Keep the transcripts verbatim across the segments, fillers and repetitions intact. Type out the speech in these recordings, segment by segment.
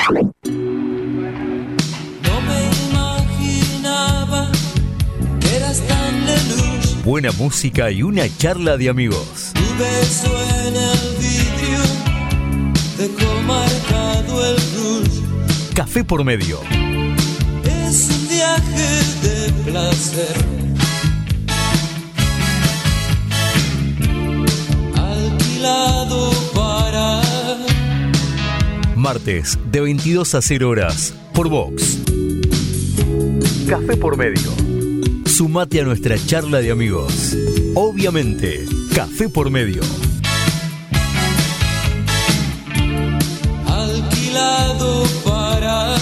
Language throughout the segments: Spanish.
Buena música y una charla de amigos. Tu beso en el vidrio dejó marcado el rouge. Café por medio. Es un viaje de placer. Alquilado para... Martes de veintidós a cero horas por Vox. Café por medio. Sumate a nuestra charla de amigos. Obviamente, Café por medio. Alquilado para...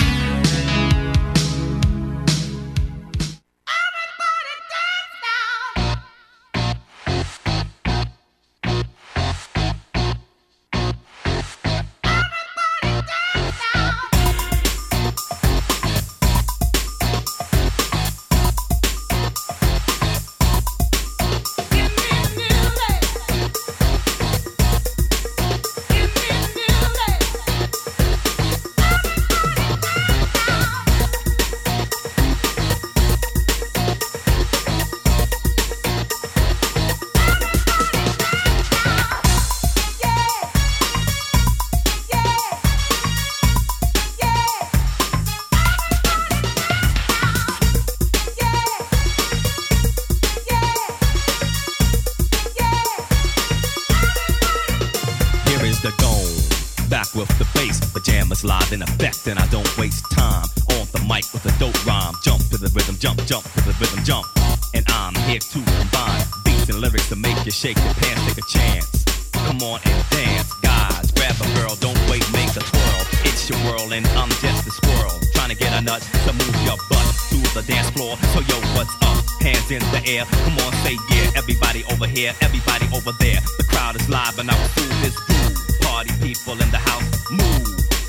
Live in effect and I don't waste time on the mic with a dope rhyme. Jump to the rhythm, jump, jump to the rhythm, jump. And I'm here to combine beats and lyrics to make you shake your pants, take a chance. Come on and dance, guys. Grab a girl, don't wait, make a twirl. It's your world and I'm just a squirrel. Trying to get a nut to move your butt to the dance floor. So yo, what's up? Hands in the air. Come on, say yeah. Everybody over here, everybody over there. The crowd is live and I'm through this groove. Party people in the house, move.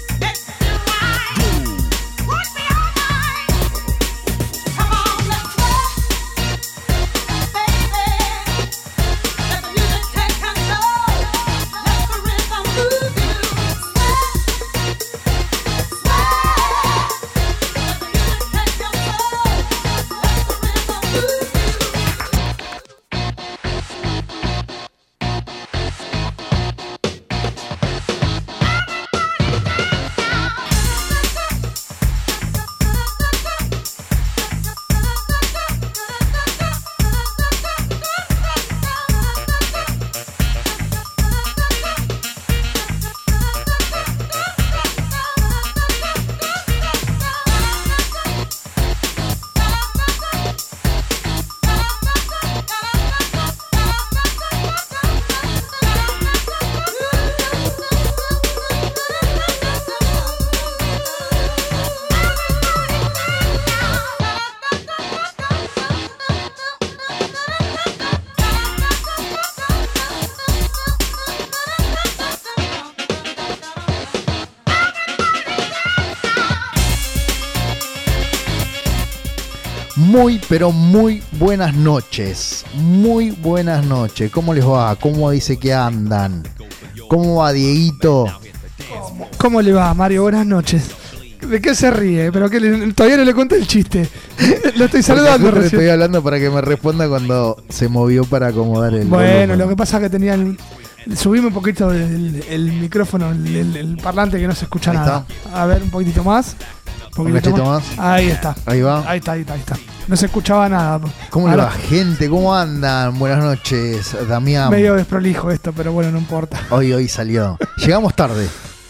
Muy, pero muy buenas noches. Muy buenas noches. ¿Cómo les va? ¿Cómo dice que andan? ¿Cómo va, Dieguito? ¿Cómo, ¿Cómo le va, Mario? Buenas noches. ¿De qué se ríe? Pero que le, todavía no le conté el chiste. Lo estoy saludando recién. recién. Estoy hablando para que me responda cuando se movió para acomodar el... Bueno, volumen. lo que pasa es que tenían... Subime un poquito el, el micrófono, el, el, el parlante que no se escucha Ahí nada. Está. A ver, un poquitito más. Un Un cachito más. Ahí está. Ahí va. Ahí está, ahí está, ahí está. No se escuchaba nada. ¿Cómo Ahora, le va, gente? ¿Cómo andan? Buenas noches, Damián. Medio desprolijo esto, pero bueno, no importa. Hoy, hoy salió. Llegamos tarde.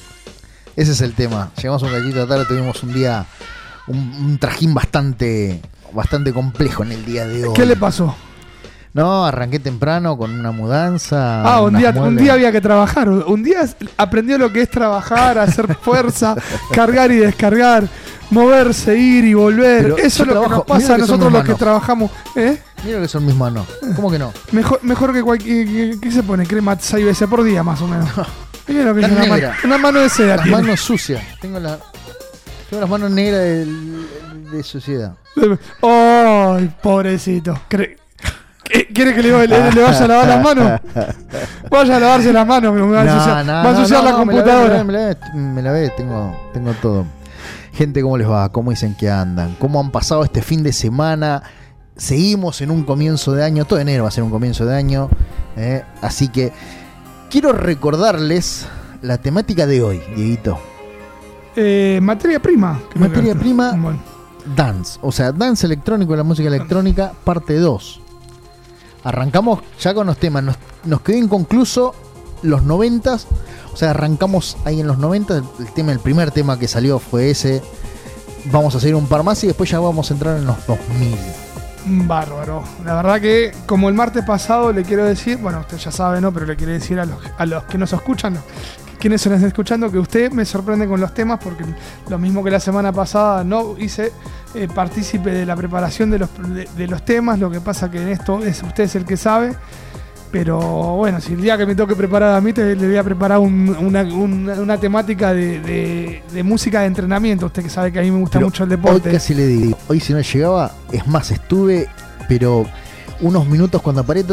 Ese es el tema. Llegamos un cachito tarde, tuvimos un día, un, un trajín bastante, bastante complejo en el día de hoy. ¿Qué le pasó? No, arranqué temprano con una mudanza. Ah, un día, muebles. un día había que trabajar. Un día aprendió lo que es trabajar, hacer fuerza, cargar y descargar, moverse, ir y volver. Pero eso es lo trabajo, que nos pasa mira a que son nosotros mis los que manos. trabajamos. ¿Eh? Mira que son mis manos. ¿Cómo que no? Mejor, mejor que cualquier... ¿Qué, qué se pone? Crema seis veces por día, más o menos. Mira lo que es Tan una, negra. mano, una mano de seda. Las tiene. manos sucias. Tengo, la, tengo las manos negras de, de suciedad. ¡Ay, pobrecito! Cre- ¿Quiere que le, le, le vaya a lavar las manos? Vaya a lavarse las manos, me va a ensuciar, no, va a no, ensuciar no, la no, computadora. Me la ve, me la ve, me la ve, tengo, tengo todo. Gente, ¿cómo les va? ¿Cómo dicen que andan? ¿Cómo han pasado este fin de semana? Seguimos en un comienzo de año, todo enero va a ser un comienzo de año, ¿eh? Así que quiero recordarles la temática de hoy, Dieguito. Eh, materia prima. Materia prima, bueno. dance, o sea, dance electrónico, la música electrónica, parte dos. Arrancamos ya con los temas, nos, nos quedó inconcluso los noventas, o sea, arrancamos ahí en los noventas, el, el tema, el primer tema que salió fue ese. Vamos a seguir un par más y después ya vamos a entrar en los dos mil. Bárbaro. La verdad que, como el martes pasado, le quiero decir, bueno, usted ya sabe, ¿no? Pero le quiero decir a los, a los que nos escuchan, quienes se nos están escuchando, que usted me sorprende con los temas, porque lo mismo que la semana pasada no hice eh, partícipe de la preparación de los, de, de los temas. Lo que pasa que en esto es usted es el que sabe. Pero bueno, si el día que me toque preparar a mí, te, le voy a preparar un, una, una, una temática de, de, de música de entrenamiento. Usted que sabe que a mí me gusta Pero mucho el deporte. Hoy casi le digo, hoy si no llegaba, es más, estuve, pero unos minutos cuando paré,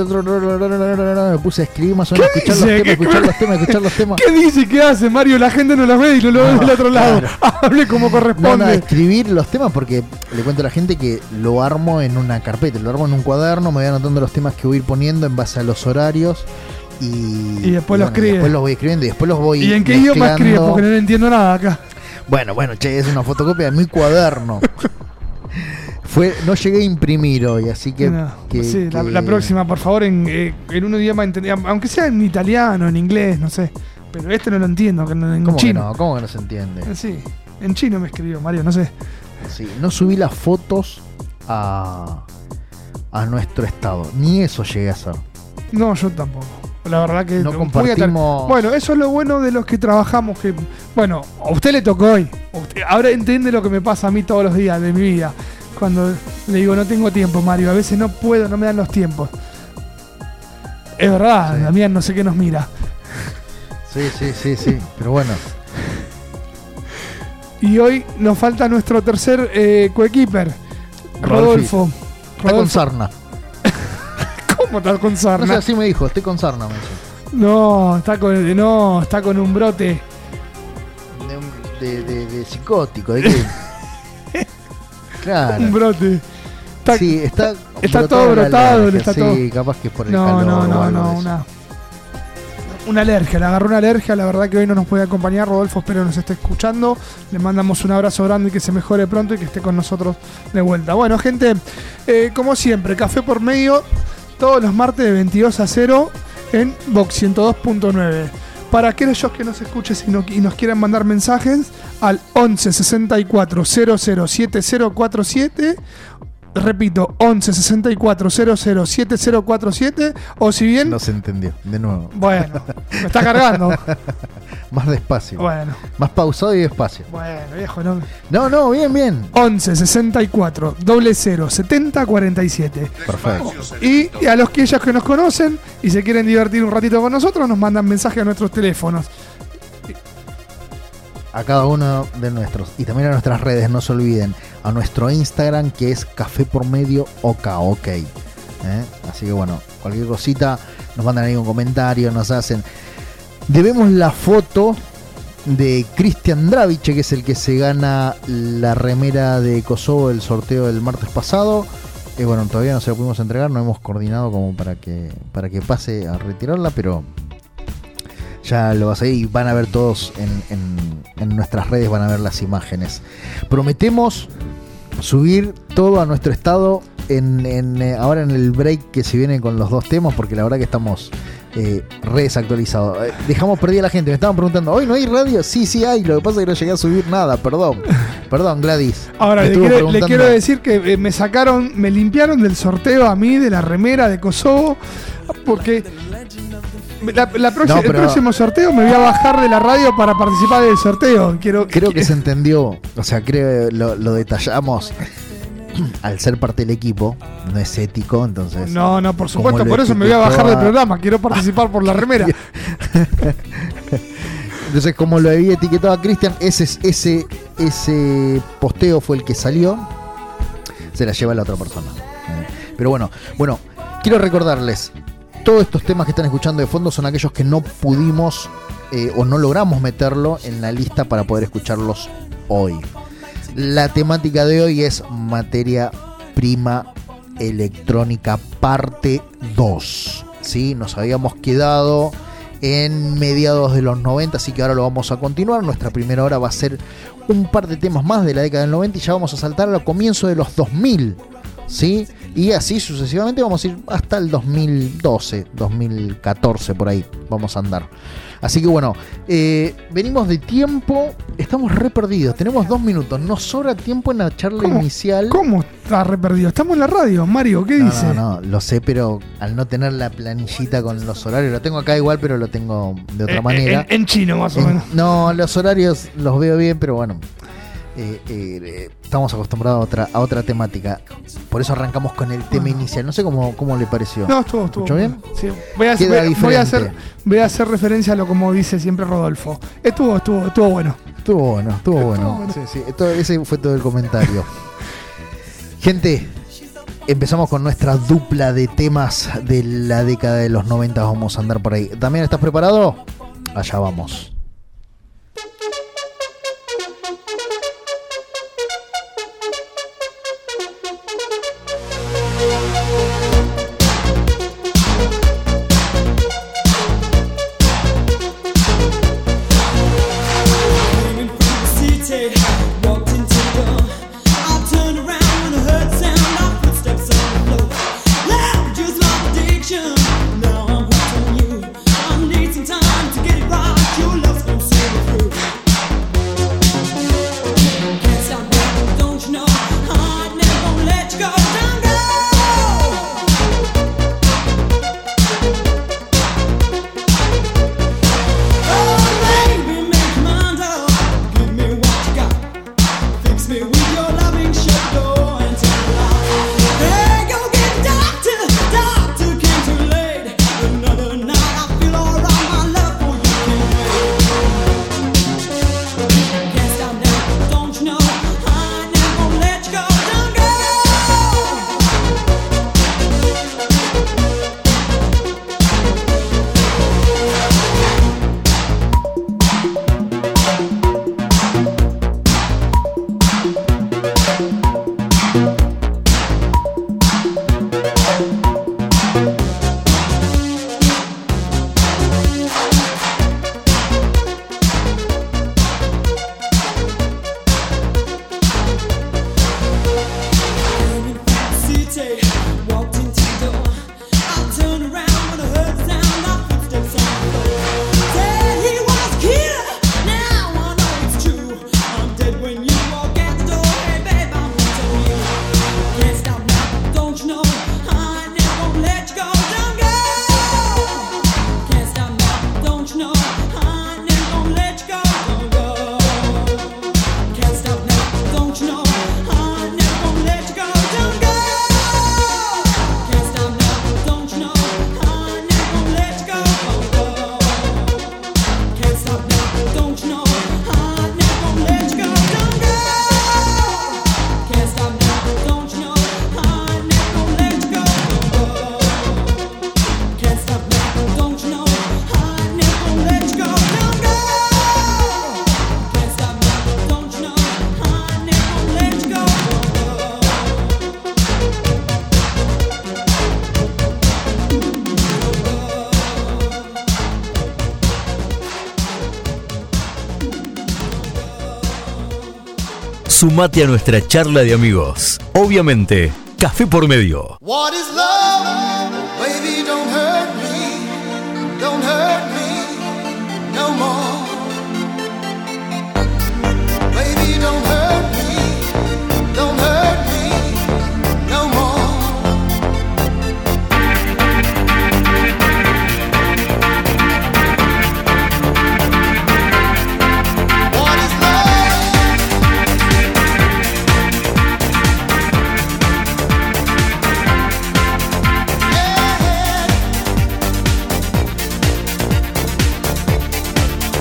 me puse a escribir más o menos, escuchar los, temas, escuchar los temas, escuchar los temas. ¿Qué dice y qué hace, Mario? La gente no los ve y no lo ve No, del otro lado. claro. Hable como corresponde. No, no, escribir los temas porque le cuento a la gente que lo armo en una carpeta, lo armo en un cuaderno, me voy anotando los temas que voy a ir poniendo en base a los horarios y, y después y los bueno, escribe. Después los voy escribiendo y después los voy ¿Y en qué mezclando. idioma escribe? Porque no entiendo nada acá. Bueno, bueno, che, es una fotocopia de mi cuaderno. Fue, no llegué a imprimir hoy, así que... No, que, sí, que... La, la próxima, por favor, en, eh, en un idioma, aunque sea en italiano, en inglés, no sé. Pero este no lo entiendo, que no, en ¿Cómo chino. que no? ¿Cómo que no se entiende? Eh, Sí, en chino me escribió, Mario, no sé. Sí, no subí las fotos a, a nuestro estado, ni eso llegué a hacer. No, yo tampoco. La verdad que No voy a compartimos- tar- Bueno, eso es lo bueno de los que trabajamos. Que bueno, a usted le tocó hoy. Usted ahora entiende lo que me pasa a mí todos los días de mi vida. Cuando le digo no tengo tiempo, Mario, a veces no puedo, no me dan los tiempos. Es verdad, Sí. Damián no sé qué nos mira. Sí, sí, sí, sí, pero bueno. Y hoy nos falta nuestro tercer eh, coequiper, Rodolfi. Rodolfo. Está con Rodolfo. sarna. ¿Cómo está con No sé, sarna? así me dijo, estoy con sarna, me dijo. No, está con, no, está con un brote. De, un- de, de, de psicótico, ¿de qué? Claro. Un brote. Está- Sí, está, está brotado todo de la brotado, alergia. está sí, todo- capaz que es por el No, calor no, o no, algo no, de eso. una, una alergia, le agarró una alergia, la verdad que hoy no nos puede acompañar, Rodolfo, espero nos esté escuchando, le mandamos un abrazo grande y que se mejore pronto y que esté con nosotros de vuelta. Bueno, gente, eh, como siempre, Café por Medio, todos los martes de veintidós a cero en Vox ciento dos punto nueve. Para aquellos que nos escuchen y, no- y nos quieran mandar mensajes al once sesenta y cuatro cero cero siete cero cuatro siete. Repito, once sesenta y cuatro cero cero siete cero cuatro siete. O si bien. No se entendió, de nuevo. Bueno, me está cargando. Más despacio. Bueno, Más pausado y despacio. bueno, viejo, no. No, no, bien, bien. once sesenta y cuatro cero cero setenta cuarenta y siete. Perfecto. Y, y a los que ellos que nos conocen y se quieren divertir un ratito con nosotros, nos mandan mensajes a nuestros teléfonos. A cada uno de nuestros. Y también a nuestras redes, no se olviden. A nuestro Instagram, que es Café por Medio OK, ok. ¿Eh? Así que bueno, cualquier cosita, nos mandan ahí un comentario, nos hacen. Debemos la foto de Cristian Draviche, que es el que se gana la remera de Kosovo del sorteo del martes pasado. Y bueno, todavía no se la pudimos entregar, no hemos coordinado como para que, para que pase a retirarla, pero ya lo vas a ver y van a ver todos en, en, en nuestras redes, van a ver las imágenes. Prometemos subir todo a nuestro estado en, en, eh, ahora en el break que se viene con los dos temas, porque la verdad que estamos eh, re desactualizados. Eh, dejamos perdida a la gente, me estaban preguntando, ¿hoy no hay radio? Sí, sí hay, lo que pasa es que no llegué a subir nada, perdón. Perdón, Gladys. Ahora, Me le estuvo quiero, le preguntando- quiero decir que eh, me sacaron, me limpiaron del sorteo a mí de la remera de Kosovo, porque la, la próxima- No, pero- el próximo sorteo me voy a bajar de la radio para participar del sorteo. Quiero, Creo que se entendió, o sea, creo lo, lo detallamos. Al ser parte del equipo, no es ético, entonces. No, no, por como supuesto, lo por eso me voy a etiquetó bajar del a- programa. Quiero participar por la remera. Entonces, como lo había etiquetado a Cristian, ese, ese, ese posteo fue el que salió. Se la lleva la otra persona. Eh, Pero bueno, bueno, quiero recordarles, todos estos temas que están escuchando de fondo son aquellos que no pudimos eh, o no logramos meterlo en la lista para poder escucharlos hoy. La temática de hoy es materia prima electrónica parte dos. ¿Sí? Nos habíamos quedado en mediados de los noventa, así que ahora lo vamos a continuar. Nuestra primera hora va a ser un par de temas más de la década del noventa y ya vamos a saltar al comienzo de los dos mil, ¿sí? Y así sucesivamente vamos a ir hasta el dos mil doce, dos mil catorce, por ahí vamos a andar. Así que bueno, eh, venimos de tiempo, estamos re perdidos, tenemos dos minutos, nos sobra tiempo en la charla ¿Cómo? inicial. ¿Cómo está re perdido? Estamos en la radio, Mario, ¿qué No, dice? no, no, lo sé, pero al no tener la planillita con los horarios, lo tengo acá igual, pero lo tengo de otra Eh, manera. En, en chino, más o En- menos. no, los horarios los veo bien, pero bueno, eh, eh, eh, estamos acostumbrados a otra, a otra temática. Por eso arrancamos con el tema inicial. No sé cómo, cómo le pareció. No, estuvo, estuvo. ¿Escuchó bien? Sí. Voy a, Queda voy, voy a hacer, diferente. voy a hacer referencia a lo como dice siempre Rodolfo. Estuvo, estuvo, estuvo bueno. Estuvo bueno, estuvo bueno. bueno. Sí, sí, todo- ese fue todo el comentario. Gente, empezamos con nuestra dupla de temas de la década de los noventa. Vamos a andar por ahí. ¿También estás preparado? Allá vamos. Came from the city, walked into the door. I turned around when I heard the sound of footsteps on the floor. Loud, just like addiction. Now I'm hooked on you. I need some time to get it right. Your love's gonna see me through. Can't stop now, don't you know? I never gonna let you go. Don't go. Oh, baby, make your mind up. Give me what you got. Fix me with your loving shadow and tell me lie. Hey, go get a doctor. Doctor came too late. Another night I feel alright. My love for you can't wait. Can't stop now, don't you know? I never gonna let you go. Don't go. City, walked into the door. I turned around when I heard the sound of footsteps on the floor. Said he was a killer. Now I know it's true. I'm dead when you walk out the door. Hey babe, I'm hooked on you. Can't stop now, don't you know? I never gonna let you go. Don't go. Can't stop now, don't you know? I never gonna let you go. Don't go. Can't stop now, don't you know? I never gonna let you go. Don't go. Can't stop now, don't you know? I never gonna let you go. Don't go. Can't stop now, don't you know? I never gonna let you go. Don't go. Can't stop now, don't you know? I never gonna let you go. Don't go. Can't stop now, don't you know? I never gonna let you go. Don't go. Can't stop now, don't you know? I never gonna let you go. Sumate a nuestra charla de amigos. Obviamente, Café por Medio. What is love? Baby, don't hurt me. Don't hurt me no more. Baby, don't hurt me. Don't hurt me no more. What is love? Yeah.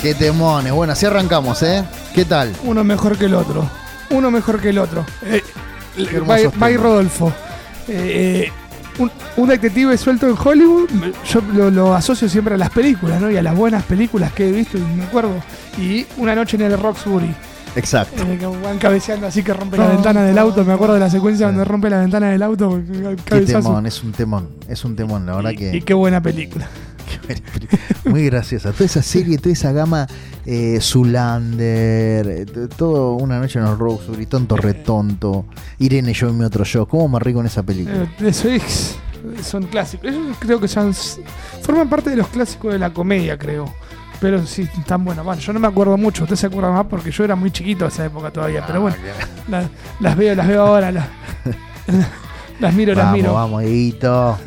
Qué temones. Bueno, así arrancamos, ¿eh? ¿Qué tal? Uno mejor que el otro. Uno mejor que el otro. Eh, hermosos By, by temas. Rodolfo. Eh, eh, un, un detective suelto en Hollywood, yo lo, lo asocio siempre a las películas, ¿no? Y a las buenas películas que he visto y me acuerdo. Y Una noche en el Roxbury. Exacto. Eh, que van cabeceando así que rompe la ventana del auto. Me acuerdo de la secuencia donde rompe la ventana del auto. Qué Cabezazo. temón, es un temón. Es un temón, la verdad Y, que. y qué buena película. Muy graciosa. Toda esa serie, toda esa gama, eh, Zoolander, eh, t- todo Una noche en los Roxbury, Tonto Retonto, Irene, yo y mi otro yo. ¿Cómo me rico en esa película? Eh, eso es, son clásicos. Ellos creo que son, forman parte de los clásicos de la comedia, creo. Pero sí, están buenos. Bueno, yo no me acuerdo mucho. Usted se acuerda más porque yo era muy chiquito en esa época todavía. Pero bueno, la- las veo, las veo ahora. Las, las miro, las Vamos, miro. vamos, Dieguito.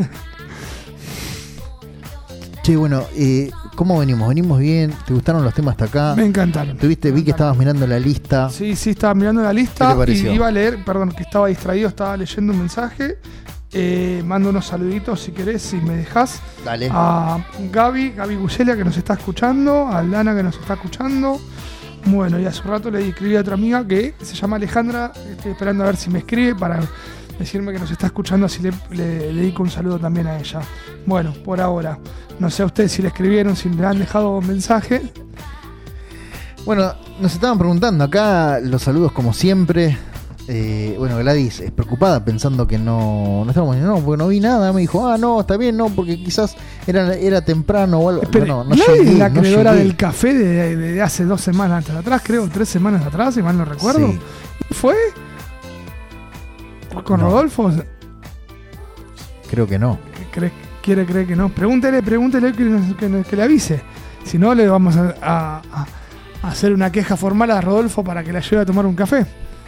Che, bueno, eh, ¿cómo venimos? ¿Venimos bien? ¿Te gustaron los temas hasta acá? Me encantaron. Tuviste, vi que estabas mirando la lista. Sí, sí, estaba mirando la lista ¿Qué te pareció? y iba a leer, perdón, que estaba distraído, estaba leyendo un mensaje. Eh, mando unos saluditos si querés, si me dejás. Dale. A Gaby, Gaby Guselia que nos está escuchando, a Lana que nos está escuchando. Bueno, y hace un rato le escribí a otra amiga que se llama Alejandra, estoy esperando a ver si me escribe para decirme que nos está escuchando, así le, le, le dedico un saludo también a ella. Bueno, por ahora, no sé a ustedes si le escribieron, si le han dejado un mensaje. Bueno, nos estaban preguntando acá los saludos como siempre. Eh, bueno, Gladys es preocupada pensando que no, no estamos, no, porque no vi nada. Me dijo, ah, no, está bien, no, porque quizás era, era temprano o algo. Espere, no, no, no ¿Gladys llegué, es la no acreedora llegué. del café de, de- de hace dos semanas atrás, creo, tres semanas atrás, si mal no recuerdo? Sí. ¿Fue? ¿Con No. Rodolfo? Creo que no. ¿Cree- ¿Quiere creer que no? Pregúntele, pregúntele que, nos- que, nos- que le avise. Si no, le vamos a, a- a- a hacer una queja formal a Rodolfo para que la lleve a tomar un café.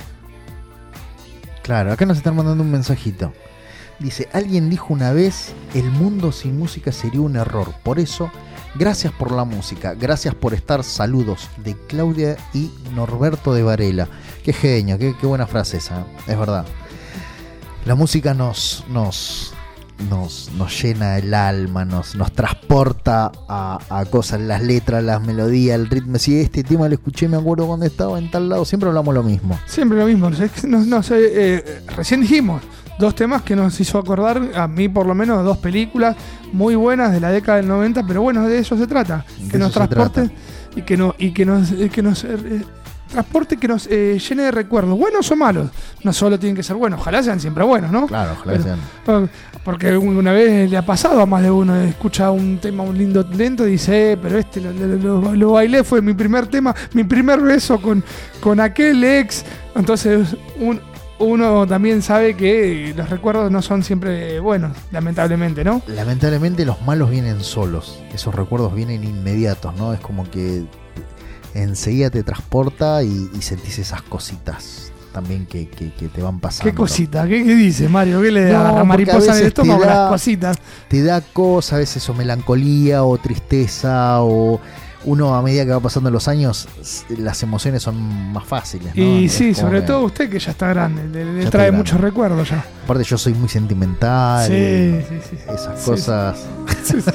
Claro, acá nos están mandando un mensajito. Dice, alguien dijo una vez, el mundo sin música sería un error. Por eso, gracias por la música, gracias por estar. Saludos de Claudia y Norberto de Varela. Qué genio, qué, qué buena frase esa, es verdad. La música nos, nos, nos, nos llena el alma, nos, nos transporta a, a cosas, las letras, las melodías, el ritmo. Si este tema lo escuché, me acuerdo cuando estaba en tal lado, siempre hablamos lo mismo. Siempre lo mismo. No sé, no, no sé, eh, recién dijimos dos temas que nos hizo acordar, a mí por lo menos, dos películas muy buenas de la década del noventa, pero bueno, de eso se trata. De Que nos eso se transporte trata. y que, no, y que nos, eh, que nos eh, transporte, que nos eh, llene de recuerdos, buenos o malos. No solo tienen que ser buenos, ojalá sean siempre buenos, ¿no? Claro, ojalá Pero- sean. Ah, Porque una vez le ha pasado a más de uno, escucha un tema, un lindo lento y dice, eh, pero este lo, lo- lo- lo bailé, fue mi primer tema, mi primer beso con, con aquel ex. Entonces un- uno también sabe que los recuerdos no son siempre buenos, lamentablemente, ¿no? Lamentablemente los malos vienen solos, esos recuerdos vienen inmediatos, ¿no? Es como que enseguida te transporta y, y sentís esas cositas también que, que, que te van pasando. ¿Qué cosita? ¿Qué, qué dice Mario? ¿Qué le No, da a porque mariposa a en el veces estómago? te da- Las cositas. Te da cosas, a veces o melancolía o tristeza o uno a medida que va pasando los años s- las emociones son más fáciles, ¿no? Y Es sí, como sobre que- todo usted que ya está grande, le, le Ya trae estoy muchos grande. recuerdos ya. Aparte yo soy muy sentimental. Sí, y sí, sí. Esas Sí, cosas. sí, sí.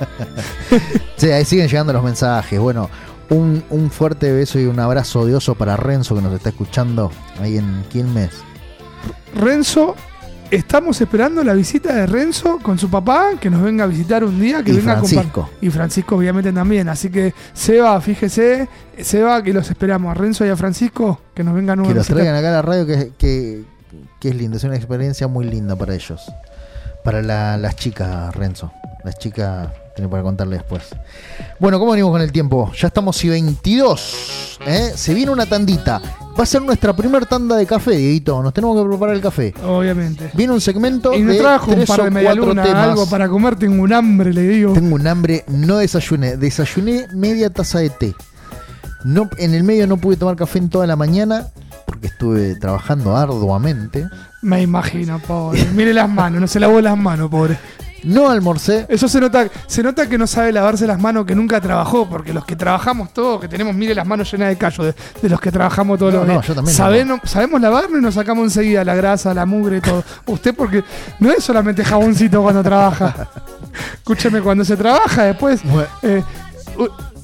Sí, ahí siguen llegando los mensajes. Bueno, un, un fuerte beso y un abrazo de oso para Renzo que nos está escuchando ahí en Quilmes. Renzo, estamos esperando la visita de Renzo con su papá, que nos venga a visitar un día, que Y venga a Francisco. compar- Y Francisco obviamente también, así que Seba, fíjese, Seba, que los esperamos a Renzo y a Francisco, que nos vengan a Que los visitar. traigan acá a la radio, que, que, que es lindo, es una experiencia muy linda para ellos. Para la- las chicas, Renzo. Las chicas tienen para contarle después. Bueno, ¿cómo venimos con el tiempo? Ya estamos y veintidós. ¿eh? Se viene una tandita. Va a ser nuestra primer tanda de café, Dieguito. Nos tenemos que preparar el café. Obviamente. Viene un segmento Y me de trajo un tres par o de cuatro medialunas, temas. algo para comer, tengo un hambre, le digo. Tengo un hambre, no desayuné. Desayuné media taza de té. No, en el medio no pude tomar café en toda la mañana porque estuve trabajando arduamente. Me imagino, pobre. Mire las manos, no se lavó las manos, pobre. No almorcé. Eso se nota, se nota que no sabe lavarse las manos, que nunca trabajó, porque los que trabajamos todos, que tenemos, mire las manos llenas de callo, de, de los que trabajamos todos No, los no, días. yo también Sabe- no. no- sabemos lavarnos y nos sacamos enseguida la grasa, la mugre, todo. Usted porque no es solamente jaboncito cuando trabaja. Escúcheme, cuando se trabaja después, Bueno. eh, u-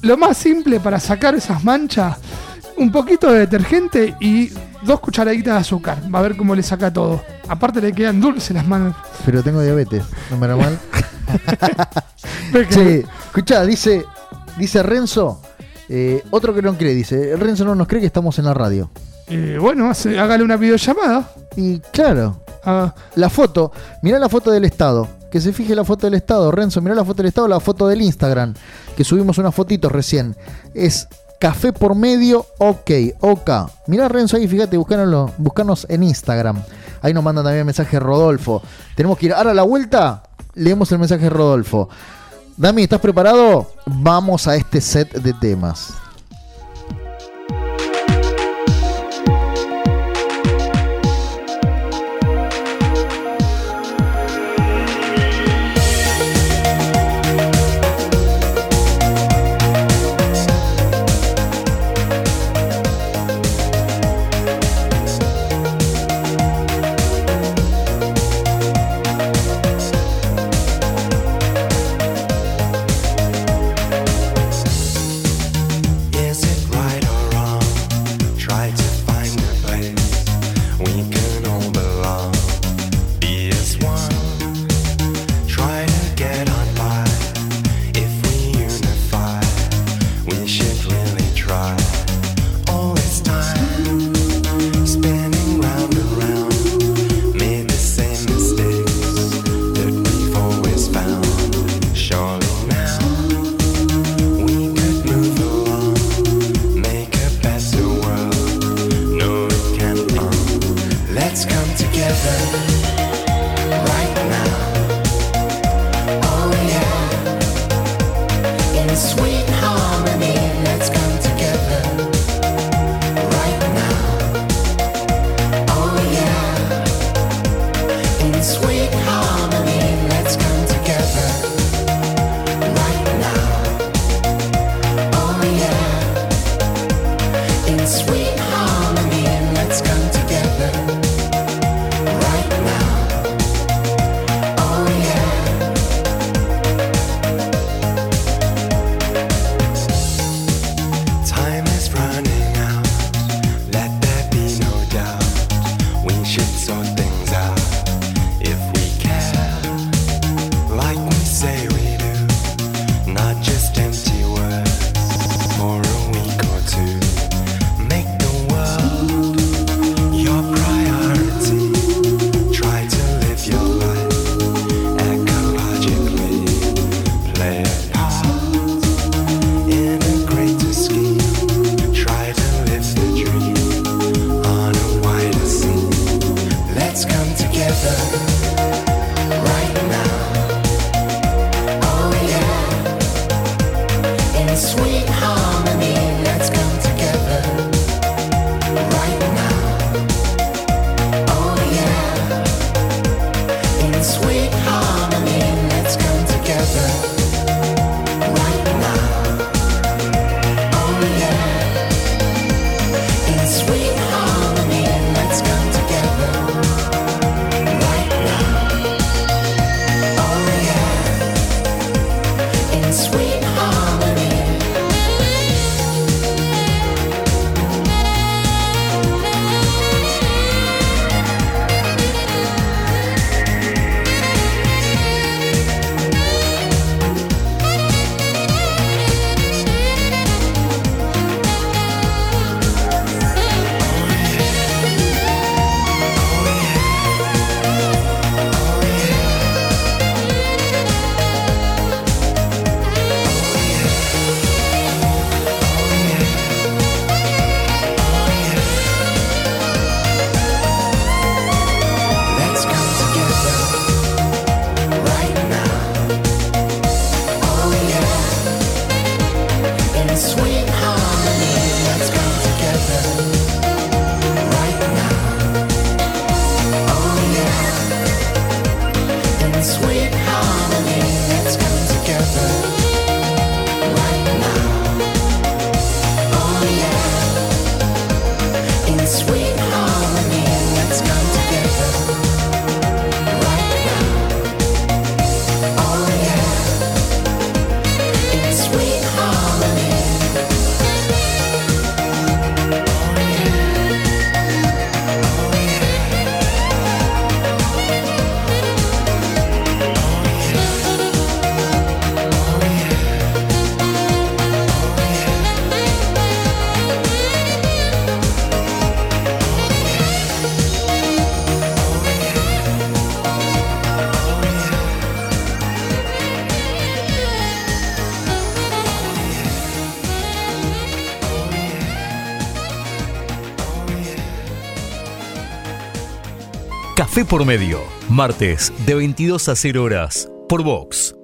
lo más simple para sacar esas manchas, un poquito de detergente y dos cucharaditas de azúcar. Va a ver cómo le saca todo. Aparte le quedan dulces las manos. Pero tengo diabetes, no me mal. Ve que- Che, escuchá, dice, dice Renzo, eh, otro que no cree, dice, Renzo no nos cree que estamos en la radio. Eh, bueno, hace- hágale una videollamada. Y claro, Ah, la foto, mirá la foto del estado, que se fije la foto del estado, Renzo, mirá la foto del estado, la foto del Instagram, que subimos unas fotitos recién, es Café por Medio, ok, ok, mirá Renzo ahí, fíjate, buscanos, buscanos en Instagram, ahí nos mandan también mensaje Rodolfo, tenemos que ir, ahora a la vuelta, leemos el mensaje de Rodolfo. Dami, ¿estás preparado? Vamos a este set de temas. Is it right or wrong? Try to find a place we can all belong. Be as one. Try to get on by. If we unify, we should really try. All this time, spinning round and round, made the same mistakes that we've always found. Surely now we could move along, make a better world. No, we can um. Let's come together right now. Oh yeah, in sweet harmony. Let's come together right now. Oh yeah, in sweet harmony. Let's come together right now. Oh yeah, in sweet harmony, let's come together right now. Oh yeah. Time is running out, let there be no doubt. We should sort things out if we care, like we say we do. Not just empty words for a week or two. Make the world your priority. Try to live your life ecologically. Play a part in a greater scheme. Try to live the dream on a wider scene. Let's come together right now. Oh yeah, in sweet harmony. Let's come together right now. Oh yeah, in sweet harmony. Let's come together right now. Oh yeah, in sweet harmony. Let's come together right now. Café por Medio, martes de veintidós a cero horas por Vox.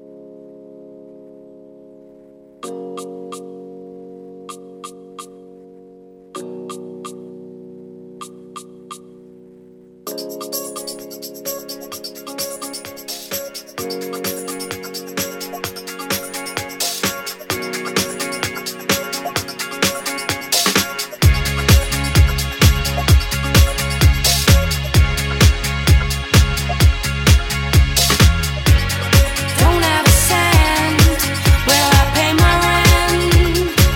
Don't have a cent. Will I pay my rent?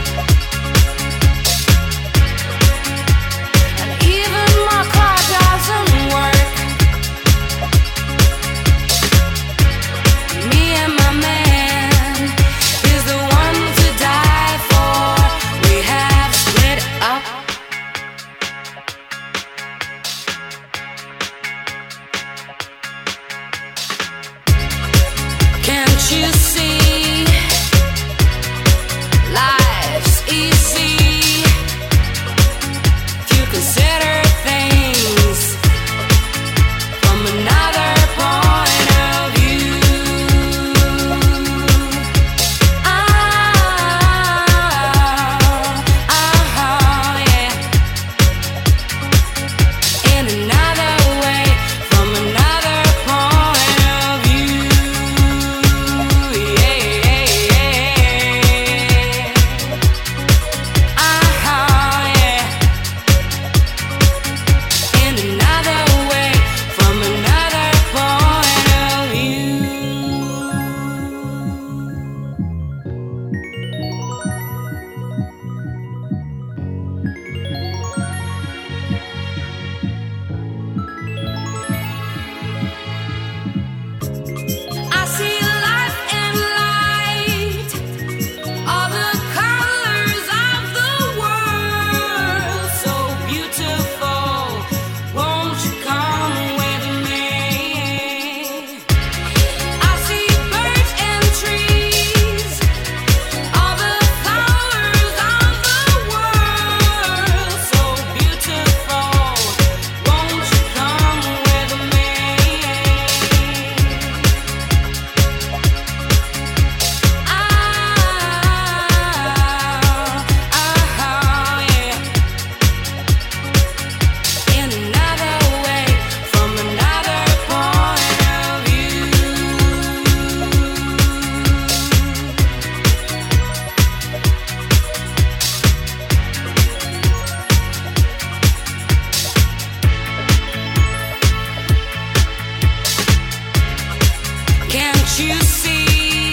And even my car doesn't work. Me and my man is the one to die for. We have split up. Can't you see? Life's easy if you consider things from another point of view. Ah, ah, yeah. In another way, from another point of view. Yeah, yeah, yeah. Ah, yeah. In another way, from another point of view. I see life and light, all the colors of the world, so beautiful. Won't you come with me? I see birds and trees, all the flowers of the world, so beautiful. Won't you come with me? Ah, ah, yeah. In another way, from another point of view. Can't you see?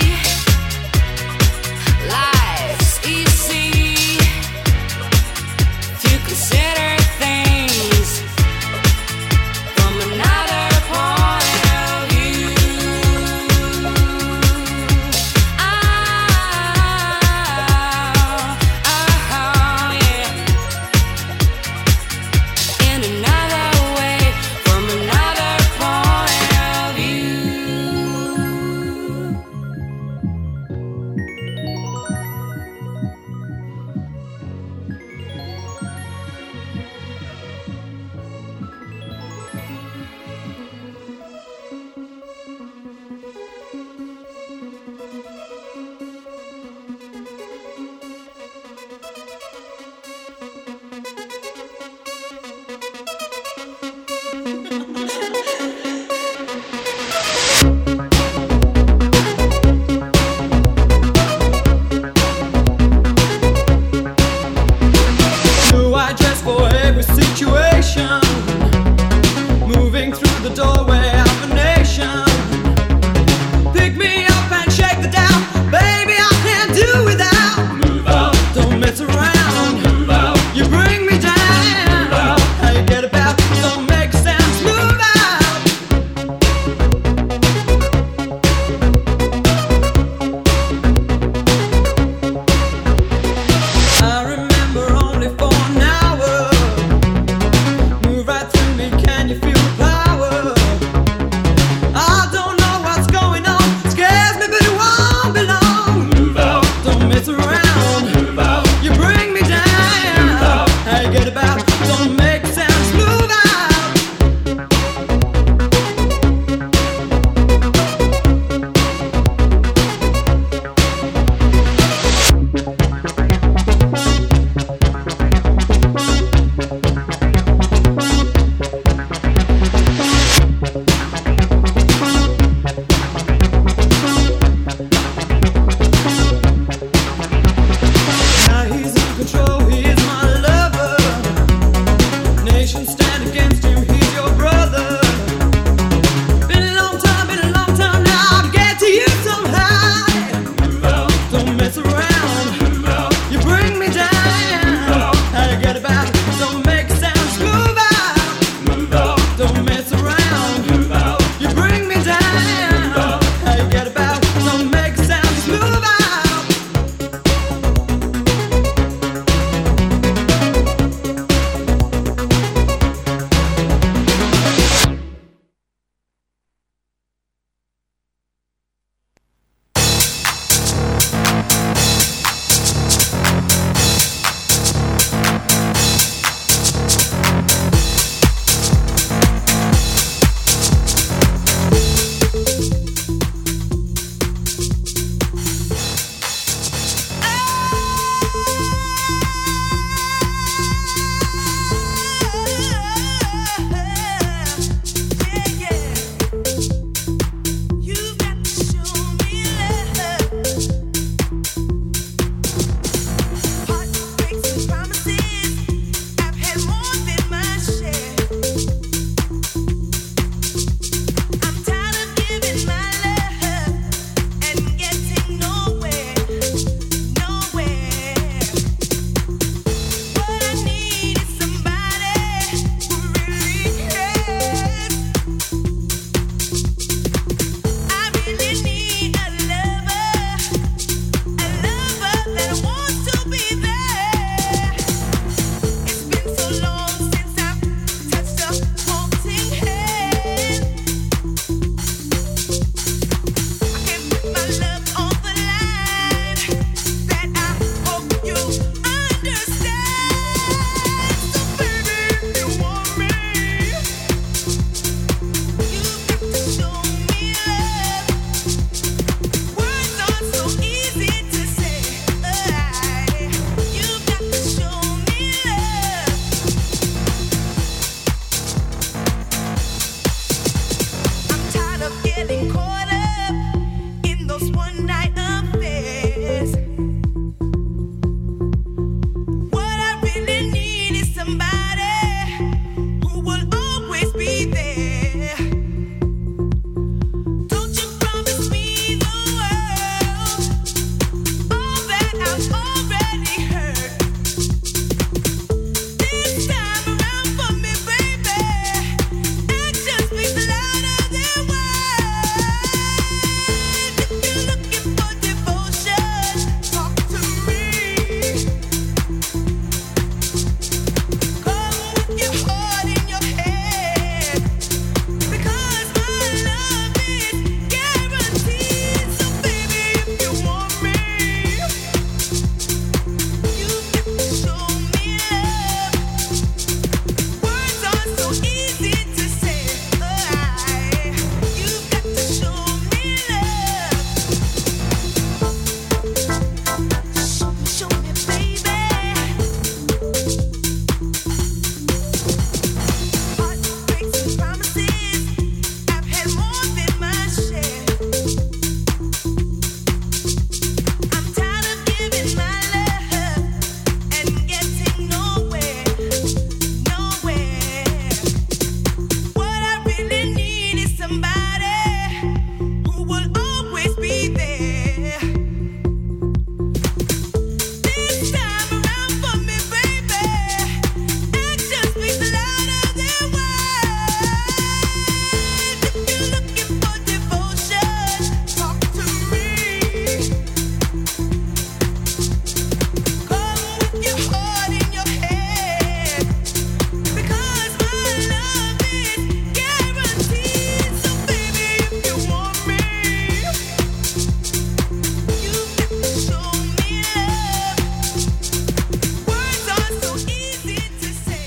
Life's easy if you consider things from another point of view. Ah, ah, yeah. In another way, from another point of view.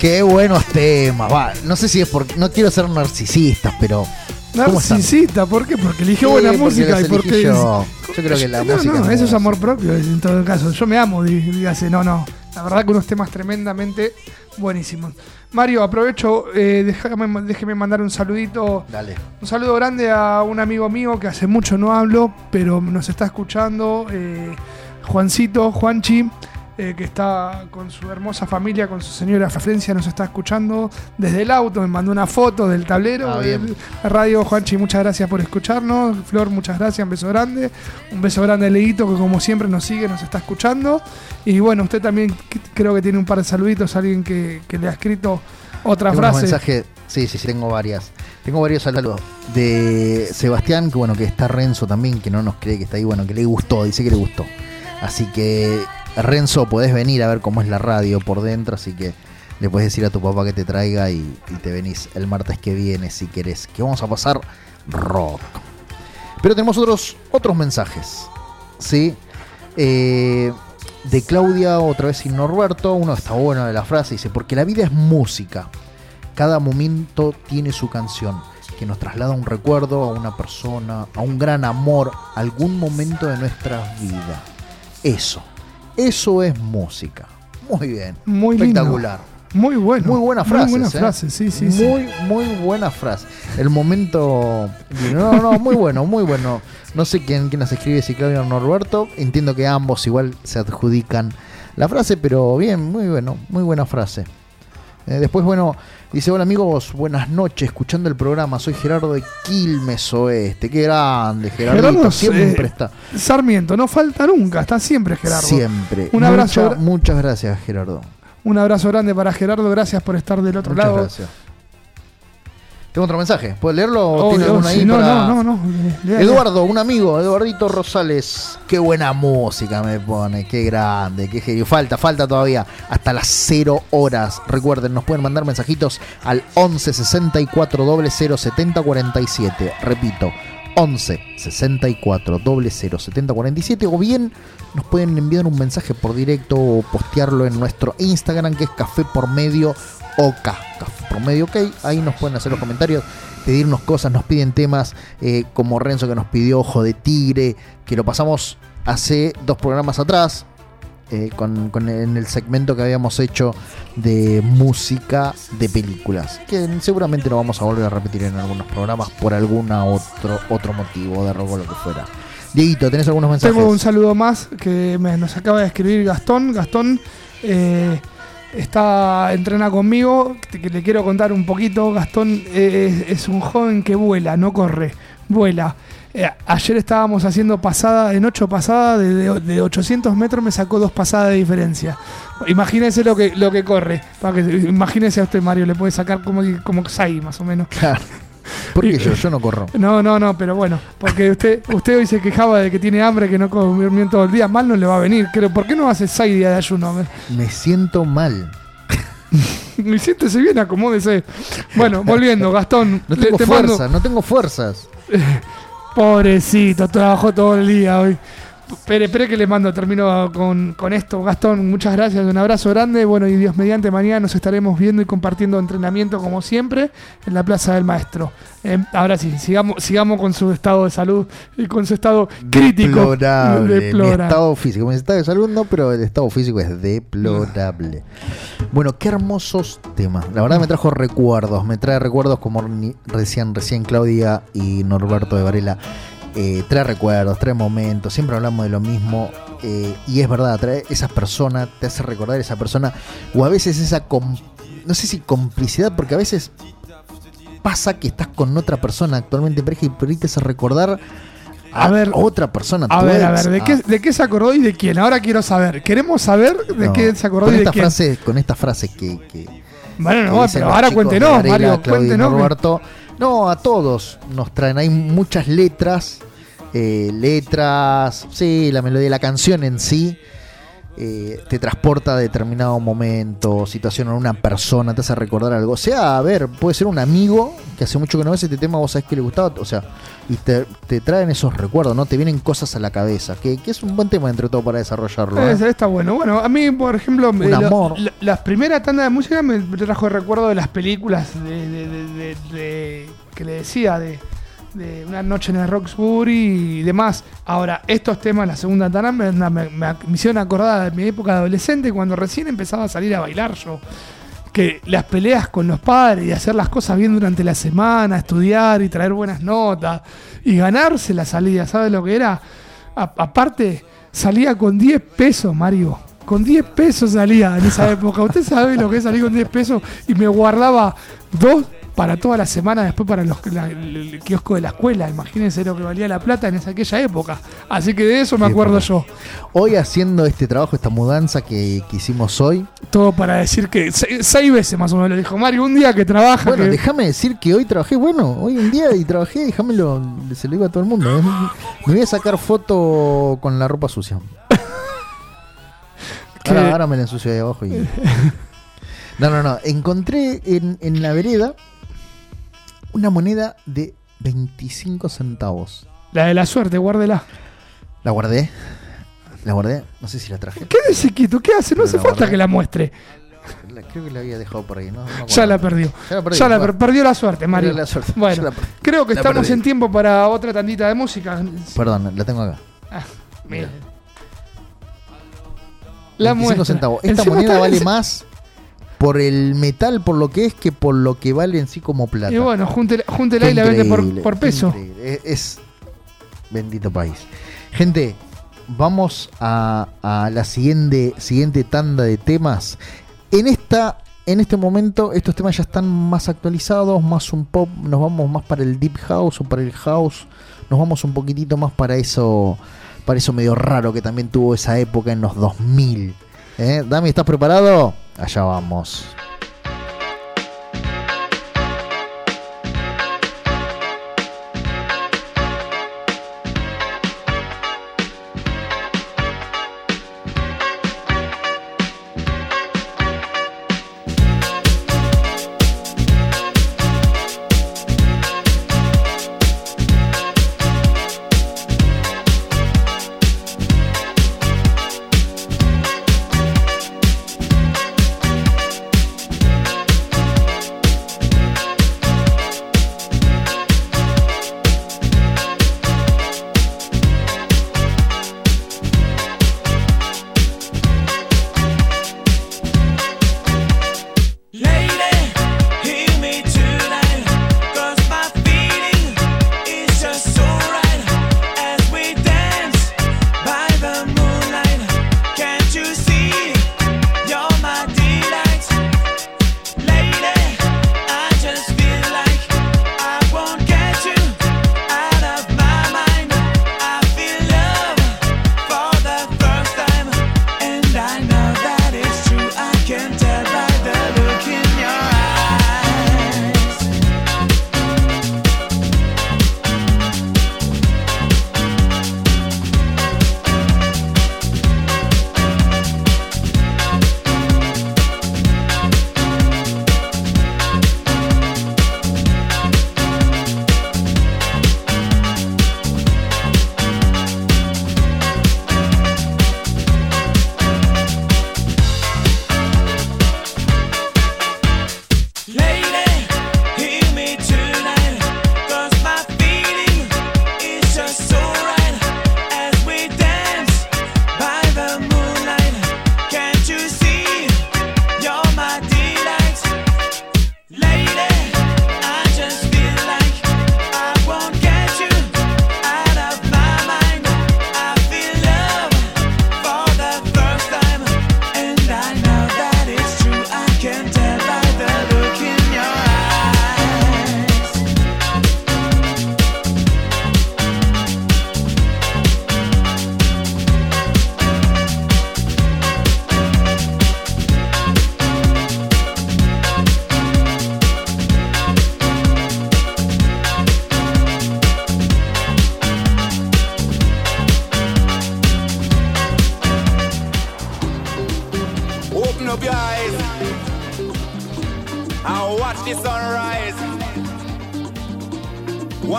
Qué buenos temas. Va, no sé si es porque. No quiero ser narcisista, pero. ¿cómo están? Narcisista, ¿por qué? Porque elige Sí, buena porque música las y elegí porque. yo. Yo creo que la no, música. no, es eso es música. amor propio en todo caso. Yo me amo, dí- dígase, no, no. La verdad que unos temas tremendamente buenísimos. Mario, aprovecho, eh, déjame, déjeme mandar un saludito. Dale. Un saludo grande a un amigo mío que hace mucho no hablo, pero nos está escuchando. eh, Juancito, Juanchi. Eh, que está con su hermosa familia, con su señora Florencia, nos está escuchando desde el auto, me mandó una foto del tablero Ah, de bien. la radio. Juanchi, muchas gracias por escucharnos. Flor, muchas gracias, un beso grande. Un beso grande a Leito, que como siempre nos sigue, nos está escuchando. Y bueno, usted también que- creo que tiene un par de saluditos, alguien que, que le ha escrito otra Tengo unos frase. mensajes. Sí, sí, sí, tengo varias. Tengo varios saludos. De Sebastián, que bueno, que está Renzo también, que no nos cree que está ahí, bueno, que le gustó, dice que le gustó. Así que, Renzo, podés venir a ver cómo es la radio por dentro, así que le podés decir a tu papá que te traiga y, y te venís el martes que viene si querés, que vamos a pasar rock. Pero tenemos otros, otros mensajes, ¿sí? Eh, de Claudia, otra vez sin Norberto, uno está bueno de la frase, dice, porque la vida es música, cada momento tiene su canción, que nos traslada a un recuerdo, a una persona, a un gran amor, a algún momento de nuestras vidas. Eso. Eso es música. Muy bien. Muy lindo. Espectacular. Muy bueno. Muy buena frase. Muy buena frase, sí, sí, sí. Muy, muy buena frase. El momento. No, no, muy bueno, muy bueno. No sé quién, quién las escribe, si Claudio o Norberto. Entiendo que ambos igual se adjudican la frase, pero bien, muy bueno, muy buena frase. Eh, después, bueno, dice: hola amigos, buenas noches, escuchando el programa. Soy Gerardo de Quilmes Oeste. Qué grande, Gerardito. Gerardo, Siempre eh, está. Sarmiento, no falta nunca, está siempre Gerardo. Siempre. Un abrazo. Mucha- muchas gracias, Gerardo. Un abrazo grande para Gerardo, gracias por estar del otro Muchas lado. gracias. Tengo otro mensaje. ¿Puedes leerlo o Obvio, tiene alguno sí, ahí no, para- no, no, no, lea, lea. Eduardo, un amigo, Eduardito Rosales. Qué buena música me pone, qué grande, qué genio. Falta, falta todavía hasta las cero horas. Recuerden, nos pueden mandar mensajitos al once sesenta y cuatro cero cero setenta cuarenta y siete. Repito, once sesenta y cuatro cero cero setenta cuarenta y siete. O bien nos pueden enviar un mensaje por directo o postearlo en nuestro Instagram, que es Café por Medio OK. Café por Medio OK. Ahí nos pueden hacer los comentarios, pedirnos cosas, nos piden temas, eh, como Renzo que nos pidió Ojo de Tigre, que lo pasamos hace dos programas atrás, eh, con, con en el segmento que habíamos hecho de música de películas, que seguramente lo vamos a volver a repetir en algunos programas por alguna otro otro motivo, de rock o lo que fuera. Dieguito, ¿tenés algunos mensajes? Tengo un saludo más que me- nos acaba de escribir Gastón. Gastón eh, está entrena conmigo, que que le quiero contar un poquito. Gastón eh, es, es un joven que vuela, no corre, vuela. Eh, ayer estábamos haciendo pasada, en ocho pasadas, de, de- de ochocientos metros me sacó dos pasadas de diferencia. Imagínense lo que, lo que corre. Para que, imagínense a usted, Mario, le puede sacar como, como Xai, más o menos. Claro. ¿Por qué yo? Yo no corro. No, no, no, pero bueno, porque usted usted hoy se quejaba de que tiene hambre, que no comió bien todo el día, mal no le va a venir. Creo, ¿por qué no hace seis días de ayuno? Me siento mal. Y siéntese bien, acomódese. Bueno, volviendo, Gastón. No le- tengo te mando- fuerzas, no tengo fuerzas. Pobrecito, trabajó todo el día hoy. Espere, espere que le mando, termino con, con esto. Gastón, muchas gracias, un abrazo grande. Bueno, y Dios mediante, mañana nos estaremos viendo y compartiendo entrenamiento como siempre en la Plaza del Maestro. Eh, ahora sí, sigamos, sigamos con su estado de salud y con su estado crítico. Deplorable. Deplorable. Mi estado físico. Mi estado de salud no, pero el estado físico es deplorable. Bueno, qué hermosos temas. La verdad me trajo recuerdos. Me trae recuerdos como ni- recién, recién Claudia y Norberto de Varela. Eh, trae recuerdos, trae momentos, siempre hablamos de lo mismo, eh, y es verdad, trae esa persona, te hace recordar esa persona, o a veces esa, com- no sé si complicidad, porque a veces pasa que estás con otra persona actualmente en pareja y por ahí te hace recordar a, A ver, otra persona. A tu ver, a ex, ver, ¿de a- qué, ¿de qué se acordó y de quién? Ahora quiero saber. Queremos saber de no, qué se acordó con y de esta quién. frase, con esta frase que, que, Bueno, que no, dicen pero los ahora chicos de cuéntenos, Varela, Mario, Claudia y cuéntenos. que- Roberto. No, a todos nos traen, hay muchas letras, eh, letras, sí, la melodía, la canción en sí, eh, te transporta a determinado momento, situación, a una persona, te hace recordar algo. O sea, a ver, puede ser un amigo que hace mucho que no ves este tema, vos sabés que le gustaba, o sea, y te, te traen esos recuerdos, ¿no? Te vienen cosas a la cabeza, que, que es un buen tema entre todo para desarrollarlo. ¿eh? Es- Está bueno. Bueno, a mí, por ejemplo, Un eh, lo- amor. la- las primeras tandas de música me trajo el recuerdo de las películas de, de- de- de- de- que le decía, de, de Una noche en el Roxbury y demás. Ahora, estos temas, la segunda tanda, me, me, me- me hicieron acordar de mi época de adolescente, cuando recién empezaba a salir a bailar yo. Que las peleas con los padres y hacer las cosas bien durante la semana, estudiar y traer buenas notas y ganarse la salida, ¿sabes lo que era? A- aparte, salía con diez pesos, Mario. Con diez pesos salía en esa época. Usted sabe lo que es salir con diez pesos y me guardaba dos para toda la semana, después para los, la- el, el kiosco de la escuela. Imagínense lo que valía la plata en esa, aquella época. Así que de eso me Qué acuerdo época. yo. Hoy haciendo este trabajo, esta mudanza que, que hicimos hoy, Todo para decir que se- seis veces más o menos lo dijo Mario. Un día que trabaja. bueno, que- déjame decir que hoy trabajé, bueno, hoy un día y trabajé, déjamelo, se lo digo a todo el mundo. ¿eh? Me voy a sacar foto con la ropa sucia. que- Ahora, ahora me la ensucio ahí abajo y... No, no, no. Encontré en, en la vereda una moneda de veinticinco centavos. La de la suerte, guárdela. La guardé. La guardé. No sé si la traje. Quédese quieto, ¿qué hace? No Pero hace la falta guardé. que la muestre. La- creo que la había dejado por ahí, ¿no? No me acuerdo. Ya la perdió. Ya la perdí. Ya la Bueno, per- perdió la suerte, Mario. perdió la suerte. Ya Bueno, la perdí. creo que La estamos perdí. en tiempo para otra tandita de música. Perdón, la tengo acá. Ah, mira. La La muestra. centavos. Esta Encima moneda está- vale más por el metal, por lo que es, que por lo que vale en sí como plata. Y bueno, júntela, júntela Qué y la vende por, increíble, por qué peso. increíble. Es, es bendito país. Gente, vamos a, a la siguiente, siguiente tanda de temas. En esta, en este momento, estos temas ya están más actualizados, más un pop, nos vamos más para el deep house o para el house, nos vamos un poquitito más para eso, para eso medio raro que también tuvo esa época en los dos mil. ¿Eh? Dami, ¿estás preparado? Allá vamos.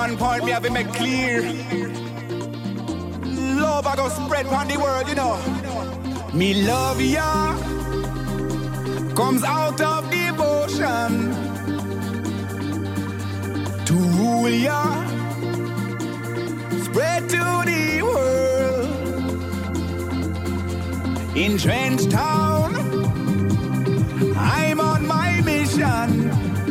One point me have to make clear. Love I go spread on the world, you know. Me love ya comes out of devotion to rule ya, spread to the world. In Trench Town, I'm on my mission,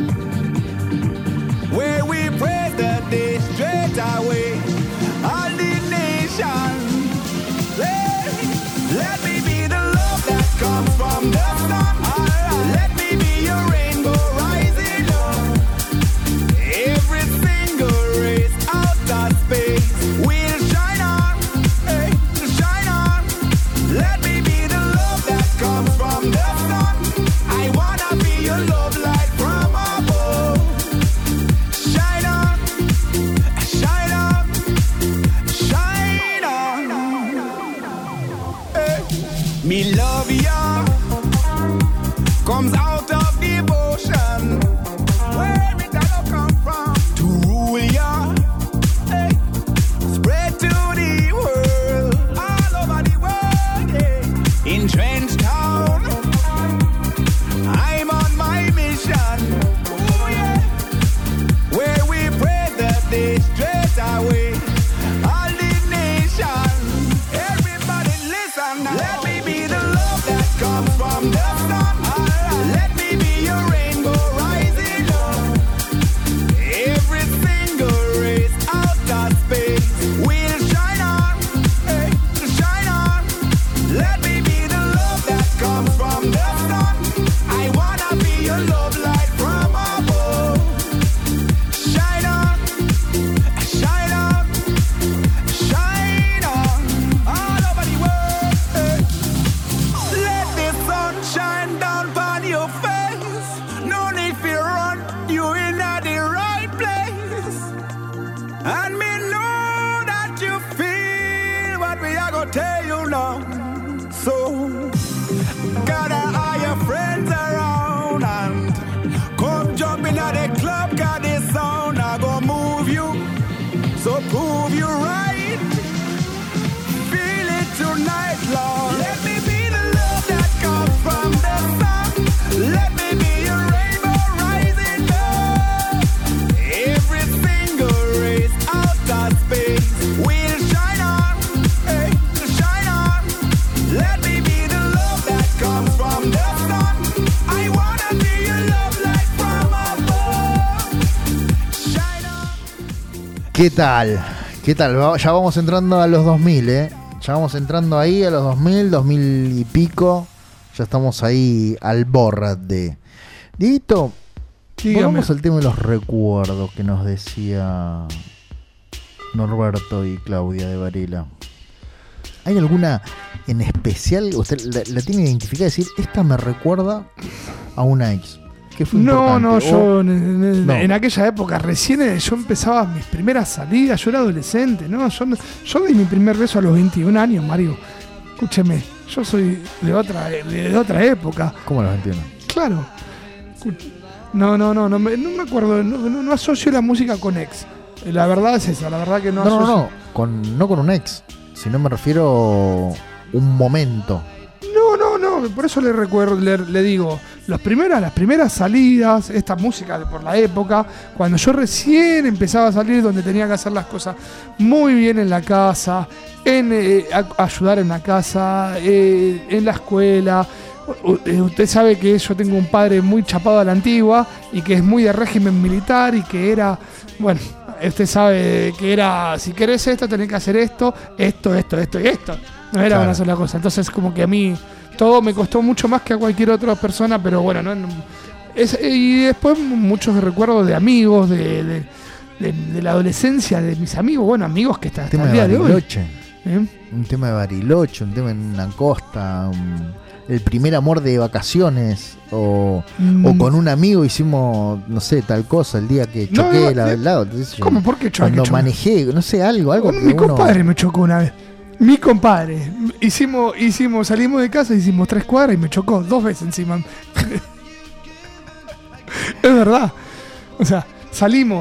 where we pray the day straight away. All the nation, let, let me be the love that comes from the sun. Let me be your rainbow rising up. Every single race out of space will shine on, hey, shine on. Let me be the love that comes from the sun. I wanna be your love light from above. Shine on, shine on, shine on. Hey. Me love ya comes out of devotion. Where it all come from? To rule ya, hey. Spread to the world, all over the world, yeah. In Trench Town, I'm on my mission, ooh, yeah. Where we pray the day straight away. All the nation, everybody listen now. Let me be the love that comes from the sun. Let me be your rainbow rising up. Every single race out of space will shine on, hey, shine on. Let me be the love that comes from the sun. I wanna be your love light from above. Shine on, shine on, shine on, all over the world. Hey. Let the sun shine down on your face. No need for run, you in at the right place. And me know that you feel what we are gonna tell you now. So gather all your friends around and come jump in at the club, cause this sound I go move you. So prove you right. Feel it tonight, Lord. Let me be the love that comes from the sun. Let me be your rainbow rising up. Every single race out of space will shine on, hey, shine on. Let me be the love that comes from the sun. I wanna be your love light from above. Shine on. ¿Qué tal? ¿Qué tal? Va- Ya vamos entrando a los dos mil, ¿eh? Ya vamos entrando ahí a los dos mil, dos mil y pico. Ya estamos ahí al borde. Dieguito, Dígame. volvamos al tema de los recuerdos que nos decía Norberto y Claudia de Varela. ¿Hay alguna en especial? ¿Usted la, la tiene identificada y decir, esta me recuerda a una ex? ¿Qué fue No, no, importante? yo O- en, en- no. en aquella época, recién eh, yo empezaba mis primeras salidas, yo era adolescente, ¿no? Yo, no- yo di mi primer beso a los veintiún años, Mario. Escúcheme, yo soy de otra, de, de otra época. ¿Cómo los entiendo? Claro. Escu- No, no, no, no me, no me acuerdo, no, no, no asocio la música con ex. Eh, La verdad es esa, la verdad que no No, no, asocio. no, con, no con un ex, sino me refiero un momento. No, no, no, por eso le recuerdo, le, le digo, las primeras, las primeras salidas, esta música de por la época, cuando yo recién empezaba a salir, donde tenía que hacer las cosas muy bien en la casa, en eh, a- ayudar en la casa, eh, en la escuela. U- eh, Usted sabe que yo tengo un padre muy chapado a la antigua y que es muy de régimen militar y que era, bueno, usted sabe que era, si querés esto, tenés que hacer esto, esto, esto, esto y esto. No era Claro. una sola cosa. Entonces, como que a mí todo me costó mucho más que a cualquier otra persona, pero bueno, no, no- es- y después muchos recuerdos de amigos, de, de, de- de la adolescencia, de mis amigos, bueno, amigos que hasta, Un hasta tema el de día de hoy. Bariloche, ¿eh? un tema de Bariloche, un tema en una costa, un- el primer amor de vacaciones, o, Mm. o con un amigo hicimos, no sé, tal cosa, el día que No, choqué no, la eh, del lado. entonces yo- ¿Cómo? ¿Por qué choqué? Cuando Choqué. manejé, no sé, algo, algo Bueno, que mi uno- compadre me chocó una vez. Mi compadre. Hicimos, hicimos, salimos de casa, hicimos tres cuadras y me chocó dos veces encima. Es verdad. O sea, salimos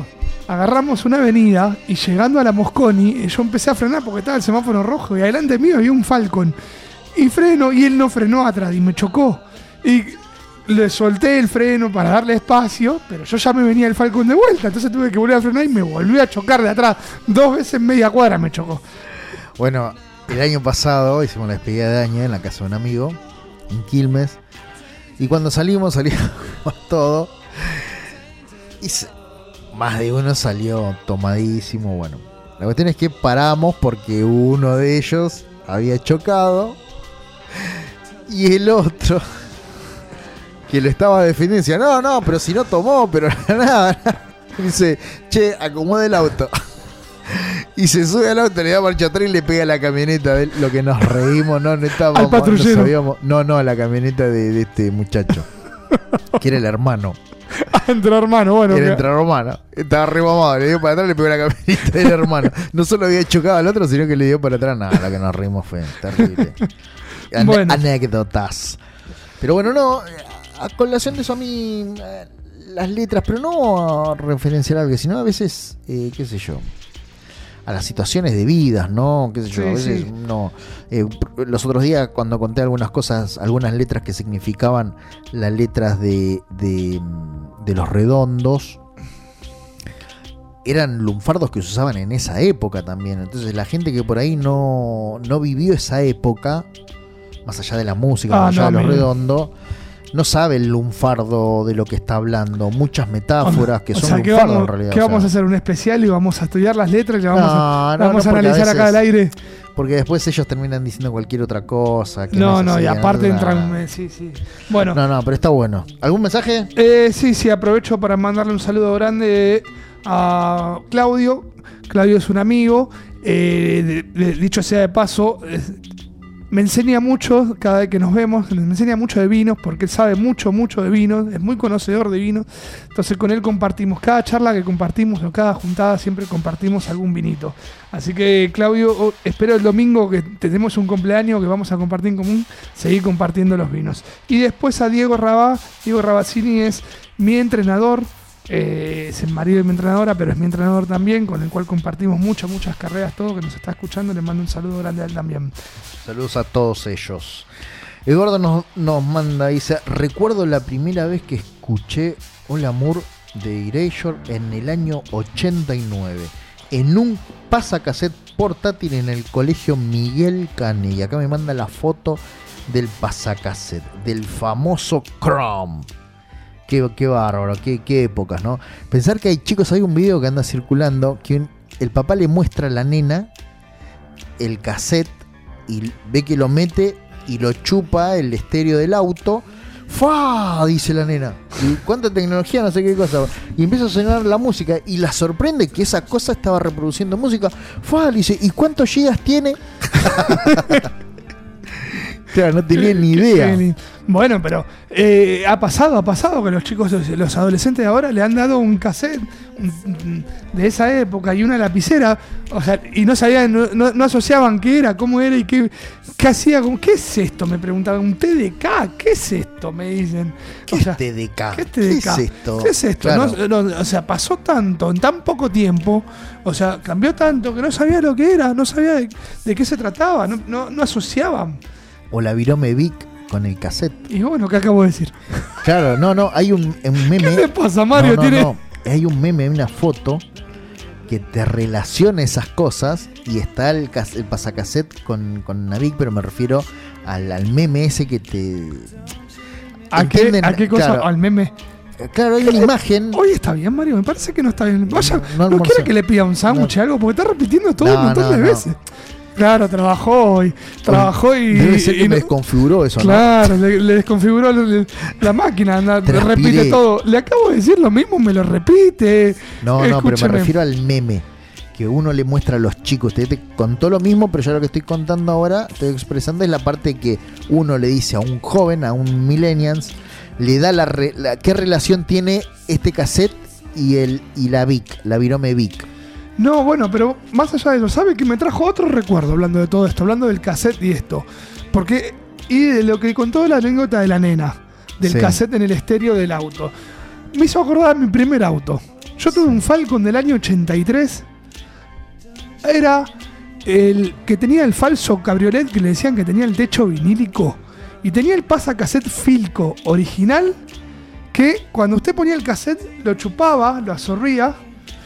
agarramos una avenida y llegando a la Mosconi, eh, yo empecé a frenar porque estaba el semáforo rojo y adelante mío había un Falcon. Y freno y él no frenó atrás y me chocó. Y le solté el freno para darle espacio, pero yo ya me venía el Falcon de vuelta, entonces tuve que volver a frenar y me volví a chocar de atrás. Dos veces en media cuadra me chocó. Bueno, el año pasado hicimos la despedida de año en la casa de un amigo, en Quilmes. Y cuando salimos, salimos todo. Y se, más de uno salió tomadísimo. Bueno, la cuestión es que paramos porque uno de ellos había chocado. Y el otro, que lo estaba defendiendo, decía, no, no, pero si no tomó, pero nada, nada. Dice, che, acomoda el auto. Y se sube al auto, le da marcha atrás y le pega a la camioneta de lo que nos reímos, no, no estábamos, al patrullero. No, sabíamos, no, no, a la camioneta de, de este muchacho, que era el hermano. Entre hermano, bueno. Era que... entre hermano. Estaba re mamado, le dio para atrás, le pegó a la camioneta del hermano. No solo había chocado al otro, sino que le dio para atrás. Nada, lo que nos reímos fue terrible. Ane- Bueno. Anécdotas. Pero bueno, no, a colación de eso a mí, eh, las letras, pero no a referenciar algo, sino a veces, eh, qué sé yo, a las situaciones de vidas, ¿no? Qué sé yo, Sí, a veces sí. no. Eh, los otros días cuando conté algunas cosas, algunas letras que significaban las letras de, de, de Los Redondos, eran lunfardos que se usaban en esa época también. Entonces la gente que por ahí no, no vivió esa época, más allá de la música, Ah, más allá no, de Los amigo. Redondos, no sabe el lunfardo de lo que está hablando. Muchas metáforas que O son sea, que lunfardos vamos, en realidad. que o sea. vamos a hacer un especial y vamos a estudiar las letras y le vamos No, a, no, vamos no, a porque a analizar acá veces- al aire. Porque después ellos terminan diciendo cualquier otra cosa. Que No, es no, así, y aparte no, entran. eh, Sí, sí. Bueno, No, no, pero está bueno. ¿Algún mensaje? eh, sí, sí, aprovecho para mandarle un saludo grande a Claudio. Claudio es un amigo. eh, de- de- dicho sea de paso, eh, me enseña mucho cada vez que nos vemos. Me enseña mucho de vinos porque él sabe mucho, mucho de vinos. Es muy conocedor de vinos. Entonces con él compartimos. Cada charla que compartimos o cada juntada siempre compartimos algún vinito. Así que Claudio, oh, espero el domingo que tenemos un cumpleaños que vamos a compartir en común, seguir compartiendo los vinos. Y después a Diego Rabá. Diego Rabazzini es mi entrenador. Eh, es el marido de mi entrenadora, pero es mi entrenador también, con el cual compartimos muchas, muchas carreras, todo que nos está escuchando. Le mando un saludo grande a él también. Saludos a todos ellos. Eduardo nos, nos manda, dice, recuerdo la primera vez que escuché Hola Amor de Erasure en el año ochenta y nueve, en un pasacassette portátil en el colegio Miguel Cane. Y acá me manda la foto del pasacassette, del famoso Chrome. Qué, qué bárbaro, qué, qué épocas, ¿no? Pensar que hay, chicos, hay un video que anda circulando que un- el papá le muestra a la nena el cassette y ve que lo mete y lo chupa el estéreo del auto. ¡Fua! Dice la nena. ¿Y cuánta tecnología? No sé qué cosa. Y empieza a sonar la música y la sorprende que esa cosa estaba reproduciendo música. ¡Fua! Dice, ¿y cuántos gigas tiene? Claro, no tenía ni idea. Qué- Bueno, pero eh, ha pasado, ha pasado que los chicos, los, los adolescentes de ahora le han dado un cassette un- un- de esa época y una lapicera, o sea, y no sabían, no, no- no asociaban qué era, cómo era y qué, qué hacía. Como, ¿qué es esto? Me preguntaban, un T D K, ¿qué es esto? Me dicen. ¿Qué O sea, es T D K? ¿Qué es T D K? ¿Qué es esto? ¿Qué es esto? Claro. No, no, o sea, pasó tanto, en tan poco tiempo, o sea, cambió tanto que no sabía lo que era, no sabía de, de qué se trataba, no, no, no asociaban. O la Virome Vic con el cassette. Y bueno, ¿qué acabo de decir? Claro, no, no, hay un, un meme. ¿Qué le pasa, Mario? No, no, Tiene- no. Hay un meme, una foto que te relaciona esas cosas y está el, cas- el pasacassette con, con Navic, pero me refiero al, al meme ese que te... ¿A qué, ¿Entienden? ¿A qué cosa? Claro. Al meme. Claro, hay una imagen... Hoy está bien, Mario. Me parece que no está bien. Vaya, No, no, no almorzó. quiere que le pida un sándwich o algo, porque está repitiendo todo No, un montón no, de no. veces. Claro, trabajó hoy. Trabajó y. Debe ser que y me no- desconfiguró eso, ¿no? Claro, le, le desconfiguró la, la máquina, anda, Transpiré. repite todo. Le acabo de decir lo mismo, me lo repite. No, no, pero me Escúcheme. refiero al meme que uno le muestra a los chicos. Usted te contó lo mismo, pero yo lo que estoy contando ahora, estoy expresando es la parte que uno le dice a un joven, a un millennials, le da la, re- la qué relación tiene este cassette y el y la Vic, la Virome Vic. No, bueno, pero más allá de eso, ¿sabe que me trajo otro recuerdo hablando de todo esto, hablando del cassette y esto? Porque, y de lo que contó la anécdota de la nena, del Sí. cassette en el estéreo del auto. me hizo acordar mi primer auto. Yo tuve un Falcon del año ochenta y tres. Era el que tenía el falso cabriolet que le decían que tenía el techo vinílico. Y tenía el pasacassette Philco original, que cuando usted ponía el cassette lo chupaba, lo absorbía.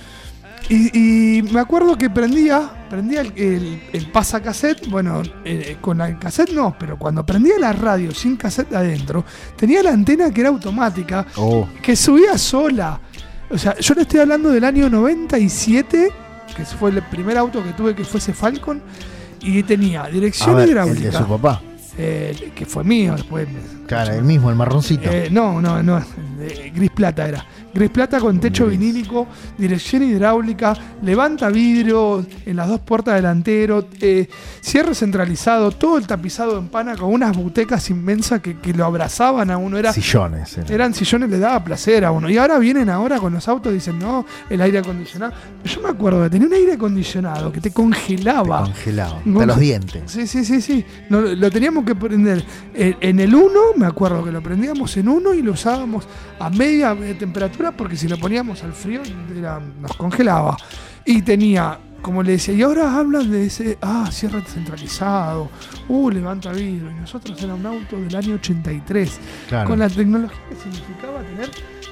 Y, y me acuerdo que prendía, prendía el, el, el pasacassette, bueno, eh, con el cassette no, pero cuando prendía la radio sin cassette adentro, tenía la antena que era automática, Oh. que subía sola. O sea, yo le estoy hablando del año noventa y siete, que fue el primer auto que tuve que fuese Falcon, y tenía A dirección ver, el hidráulica. de su papá. Eh, que fue mío después. Claro, el mismo, el marroncito. Eh, no, no, no, eh, gris plata era. Gris plata con techo Gris. vinílico, dirección hidráulica, levanta vidrio en las dos puertas delanteros, eh, cierre centralizado, todo el tapizado en pana con unas butecas inmensas que, que lo abrazaban a uno. Era, Sillones. era. eran sillones, le daba placer a uno. Y ahora vienen ahora con los autos y dicen, no, el aire acondicionado. Yo me acuerdo que tenía un aire acondicionado que te congelaba. Te congelado. No, De los dientes. Sí, sí, sí, sí. No, lo teníamos que prender en, en el uno, me acuerdo que lo prendíamos en uno y lo usábamos a media eh, temperatura porque si lo poníamos al frío era- nos congelaba. Y tenía, como le decía, y ahora hablan de ese, ah, cierre centralizado, uh, levanta vidrio. Y nosotros era un auto del año ochenta y tres, Claro. con la tecnología que significaba tener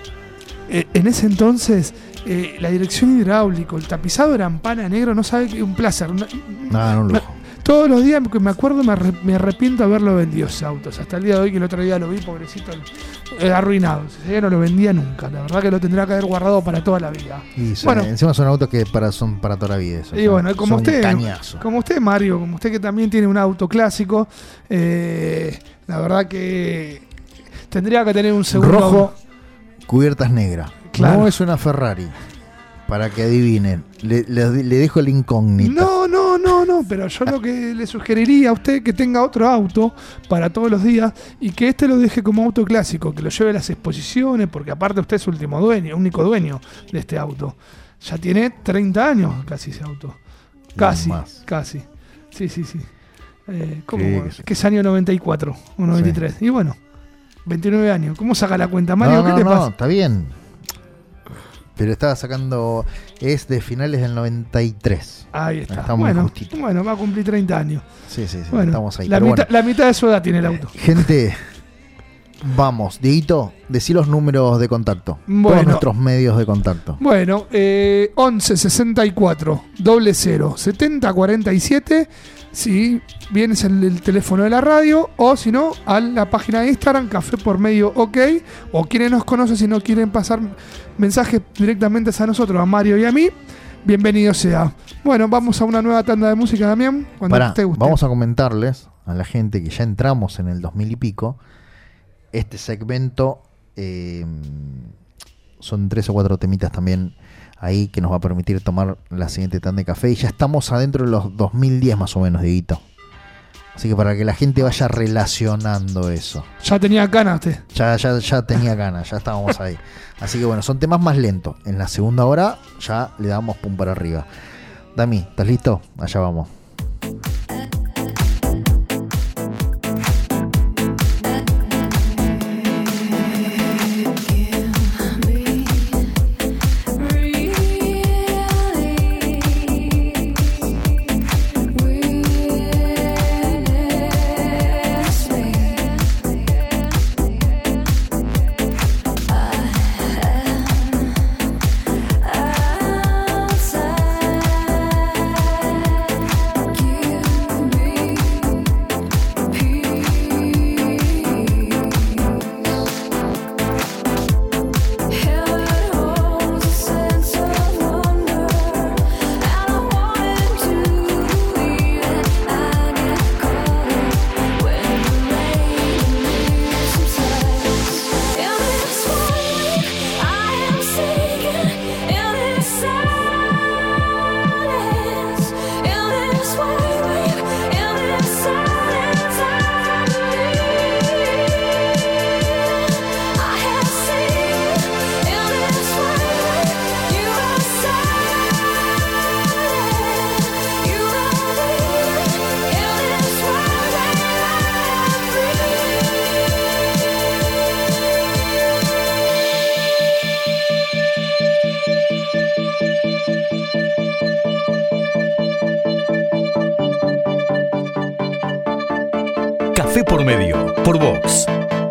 eh, en ese entonces eh, la dirección hidráulica, el tapizado era en pana negro, no sabe qué, un placer. No- Nada, no, un lujo. todos los días que me acuerdo me, arre- me arrepiento de haberlo vendido esos autos. Hasta el día de hoy, que el otro día lo vi, pobrecito, eh, arruinado. Ese día no lo vendía nunca. La verdad que lo tendría que haber guardado para toda la vida. Y son- Bueno. encima son autos que para, son para toda la vida. Eso, Y son- bueno, como son usted, cañazo. como usted, Mario, como usted que también tiene un auto clásico, eh, la verdad que tendría que tener un segundo. Rojo, cubiertas negras. Claro. No es una Ferrari. Para que adivinen. Le, le- le dejo el incógnito. No, no, no, no, pero yo lo que le sugeriría a usted que tenga otro auto para todos los días y que este lo deje como auto clásico, que lo lleve a las exposiciones, porque aparte usted es último dueño, único dueño de este auto. Ya tiene treinta años casi ese auto. Casi, más. casi. Sí, sí, sí. Eh, ¿cómo? Sí, que sí. Que es año noventa y cuatro o noventa y tres. Y bueno, veintinueve años. ¿Cómo saca la cuenta, Mario? no, ¿Qué no, te no, pasa? está bien. Pero estaba sacando. Es de finales del noventa y tres. Ahí está. Está muy bueno, justito. bueno, va a cumplir treinta años. Sí, sí, sí. Bueno, estamos ahí. la, Pero mitad, bueno, la mitad de su edad tiene el auto. gente, vamos. Dieguito, decí los números de contacto. Bueno. Todos nuestros medios de contacto. Bueno, eh, once sesenta y cuatro cero cero setenta cuarenta y siete. Si vienes en el teléfono de la radio, o si no, a la página de Instagram, Café por Medio OK. O quienes nos conocen, si no quieren pasar mensajes directamente a nosotros, a Mario y a mí, bienvenido sea. Bueno, vamos a una nueva tanda de música, Damián. Cuando Pará, te guste. vamos a comentarles a la gente que ya entramos en el dos mil y pico. Este segmento eh, son tres o cuatro temitas también ahí que nos va a permitir tomar la siguiente tanda de café. Y ya estamos adentro de los dos mil diez más o menos, Dieguito. Así que para que la gente vaya relacionando eso. Ya tenía ganas usted. Ya, ya, ya tenía ganas, ya estábamos ahí. Así que bueno, son temas más lentos. En la segunda hora ya le damos pum para arriba. Dami, ¿estás listo? Allá vamos. Outside Café por Medio, por Vox.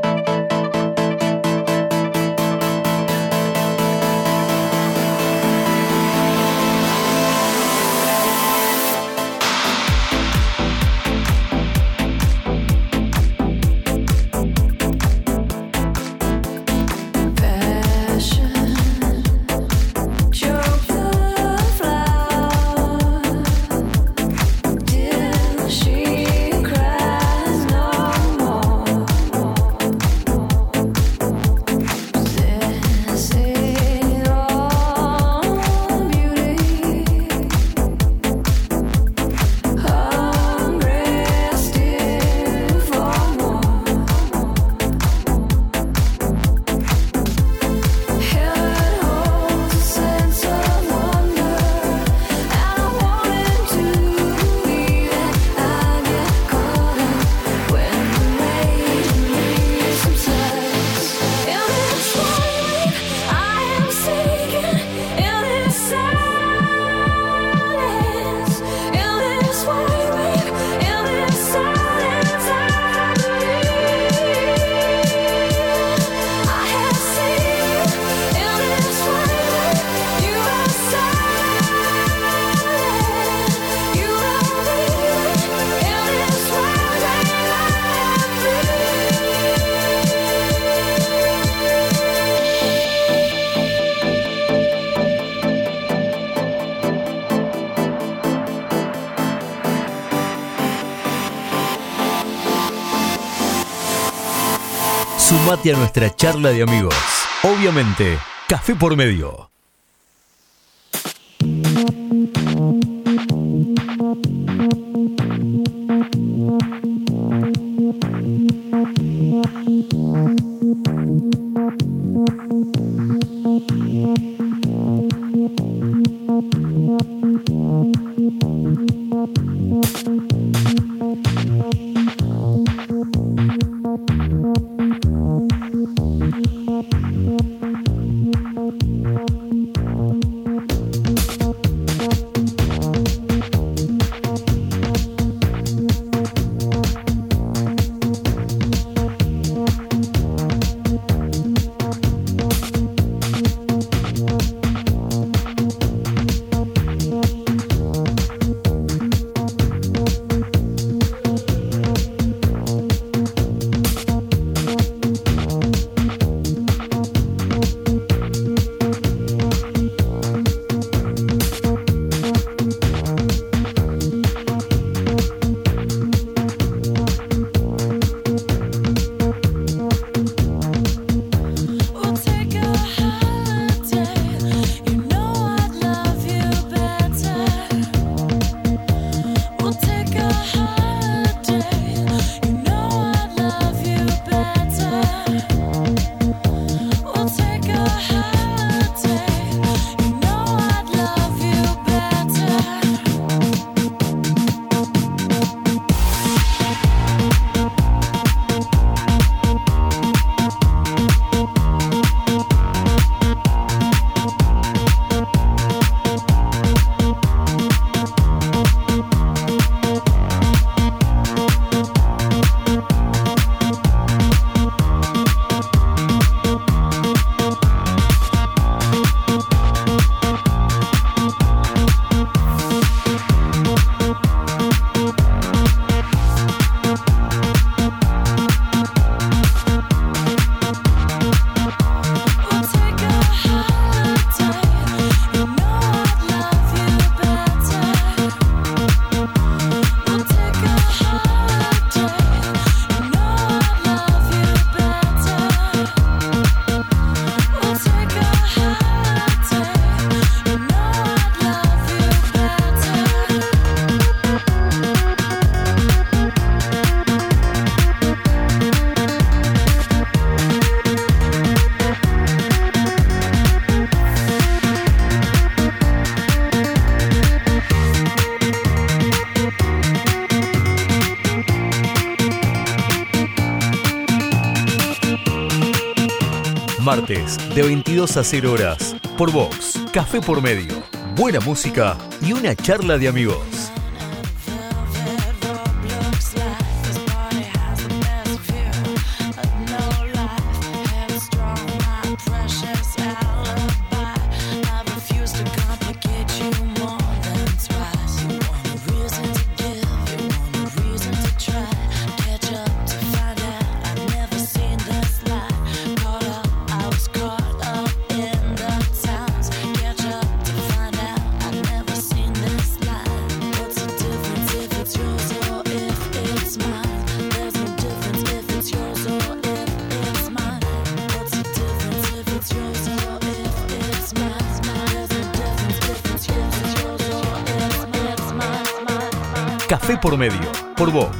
Sumate a nuestra charla de amigos. Obviamente, Café por Medio. Martes de veintidós a cero horas por Vox, Café por Medio, buena música y una charla de amigos. Café por Medio, por Vox.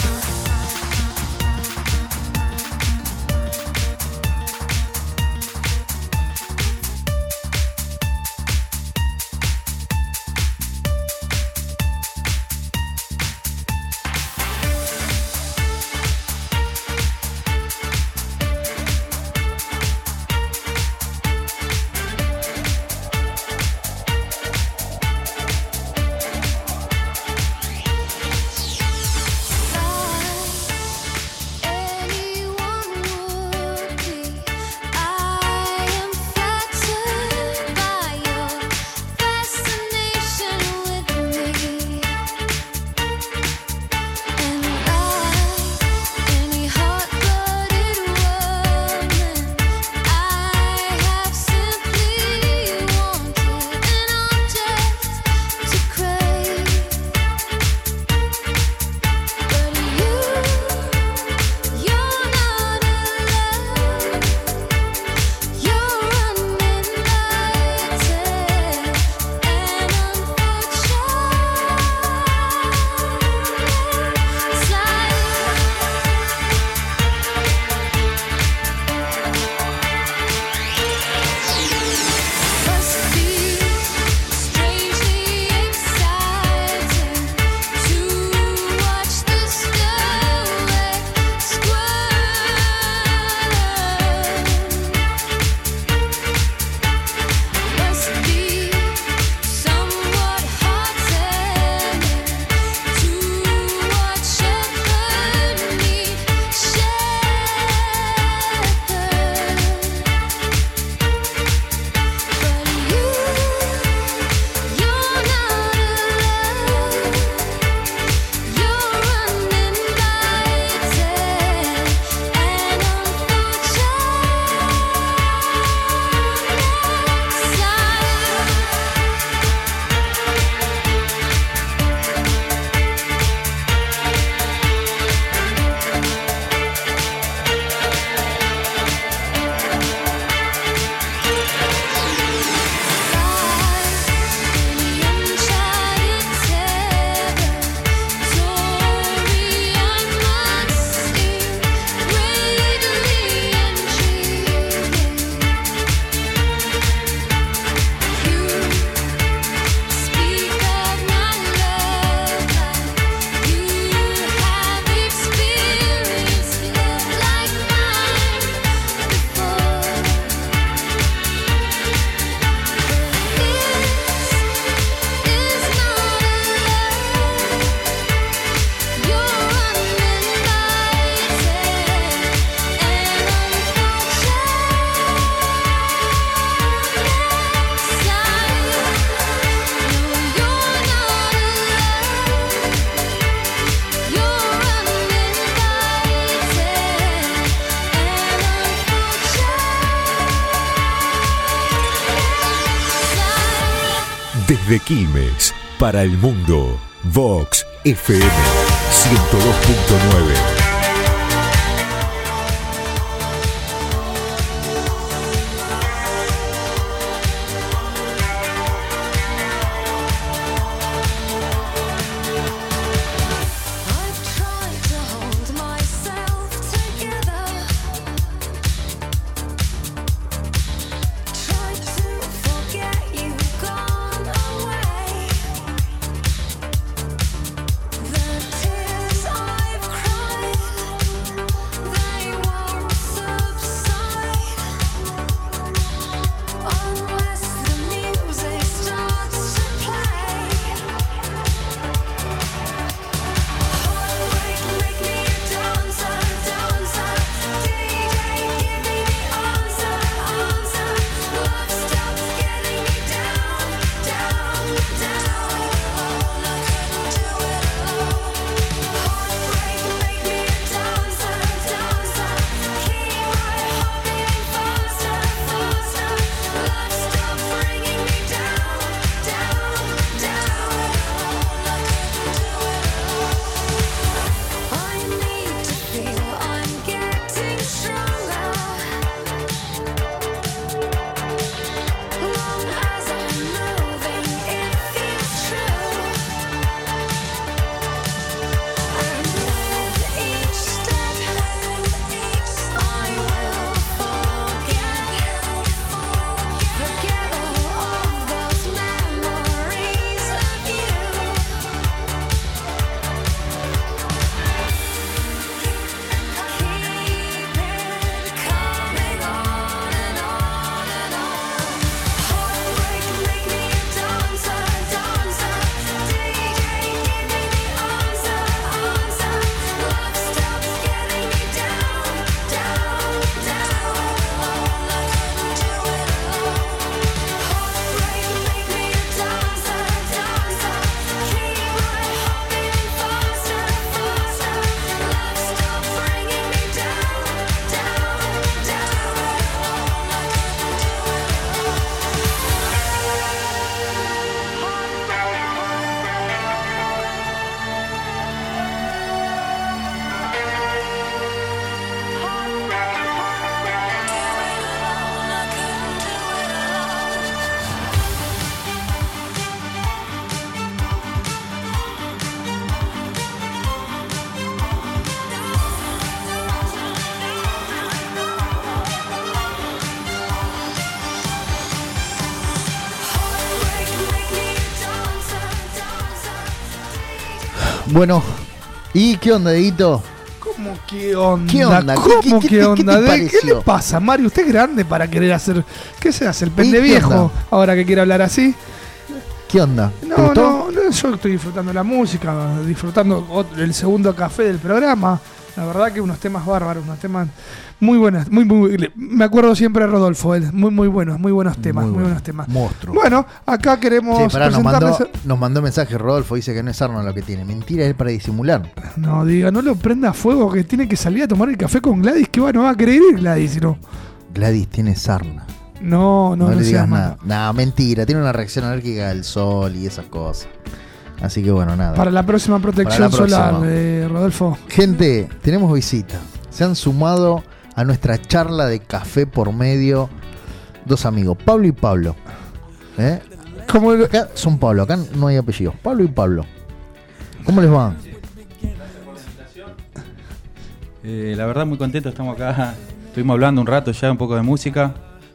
Desde Quilmes, para el mundo, Vox F M ciento dos punto nueve. The tears I've cried Bueno, ¿y qué onda, Edito? ¿Cómo qué onda? ¿Qué onda? ¿Cómo ¿Qué- qué- qué, qué te- onda? qué te ¿De- ¿Qué pareció? le pasa, Mario? Usted es grande para querer hacer. ¿Qué se hace? ¿El ¿Y pende qué viejo? onda? Ahora que quiere hablar así. ¿Qué onda? ¿Te No, gustó? no, no, yo estoy disfrutando la música, disfrutando otro- el segundo café del programa. La verdad que unos temas bárbaros, unos temas muy buenos, muy, muy, me acuerdo siempre de Rodolfo, él, muy, muy buenos, muy buenos temas, muy, Muy bueno. buenos temas. Monstruo. Bueno, acá queremos Sí, pará, nos mandó, presentarles. nos mandó mensaje Rodolfo, dice que no es Arnold lo que tiene. Mentira, es para disimular. No, diga, no lo prenda a fuego, que tiene que salir a tomar el café con Gladys, que va, no va a querer ir Gladys, si no. Gladys tiene sarna. No, no, No, no, le seas digas malo. nada. No, mentira, tiene una reacción alérgica al sol y esas cosas. Así que bueno, nada. Para la próxima protección Para la próxima. solar, eh, Rodolfo. Gente, tenemos visita. Se han sumado a nuestra charla de café por medio dos amigos, Pablo y Pablo. ¿Eh? Como el- Acá son Pablo, acá no hay apellidos. Pablo y Pablo. ¿Cómo les va? Eh, la verdad muy contento, estamos acá, estuvimos hablando un rato ya un poco de música.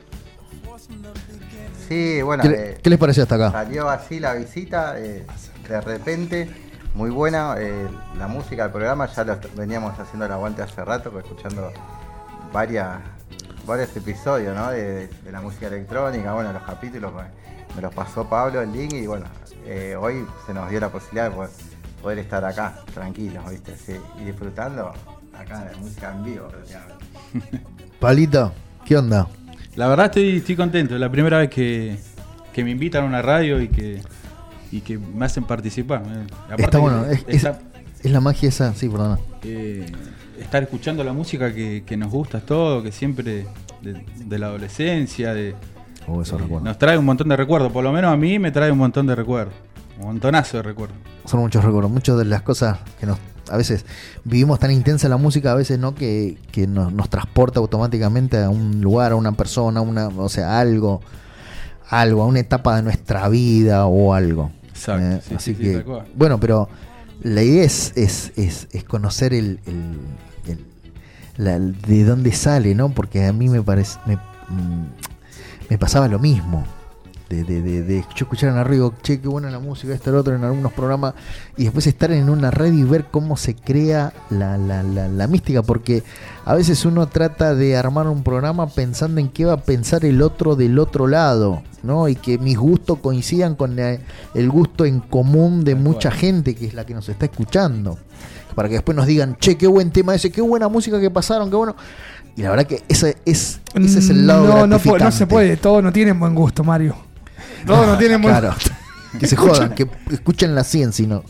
Sí, bueno, ¿Qué, eh, qué les pareció hasta acá? salió así la visita, eh, de repente, muy buena. eh, la música del programa ya lo est- veníamos haciendo el aguante hace rato, escuchando varias, varios episodios, ¿no? de, de la música electrónica, bueno, los capítulos me, me los pasó Pablo el link y bueno, eh, hoy se nos dio la posibilidad de poder, poder estar acá, tranquilos, ¿viste? Sí, y disfrutando acá de música en vivo, prácticamente. Pablito, ¿qué onda? La verdad estoy, estoy contento, es la primera vez que, que me invitan a una radio y que, y que me hacen participar. eh. Aparte Está que bueno, es, es- está- es la magia esa, sí, perdona. eh, estar escuchando la música que, que nos gusta es todo, que siempre de, de la adolescencia, de, Oh, eso eh, recuerdo. nos trae un montón de recuerdos, por lo menos a mí me trae un montón de recuerdos, un montonazo de recuerdos. Son muchos recuerdos, muchas de las cosas que nos a veces vivimos tan intensa la música, a veces no que, que nos, nos transporta automáticamente a un lugar, a una persona, a una, o sea, algo, algo, a una etapa de nuestra vida o algo. Exacto, Eh, sí, así sí, sí, que, tal cual. bueno, pero la idea es, es, es, es conocer el, el- el- la- de dónde sale, ¿no? Porque a mí me parece, me, mm, me pasaba lo mismo. De, de, de, de yo escuchar en la radio, che, qué buena la música, esto, el otro, en algunos programas, y después estar en una radio y ver cómo se crea la, la, la, la mística, porque a veces uno trata de armar un programa pensando en qué va a pensar el otro del otro lado, ¿no? Y que mis gustos coincidan con eh, el gusto en común de Tal mucha cual. gente que es la que nos está escuchando, para que después nos digan, che, qué buen tema ese, qué buena música que pasaron, qué bueno. Y la verdad que ese es, ese es el lado no, no, puede- no gratificante. se puede, todos no tienen buen gusto, Mario. Todos no tienen buen Claro. Que se jodan, que escuchen la ciencia y no.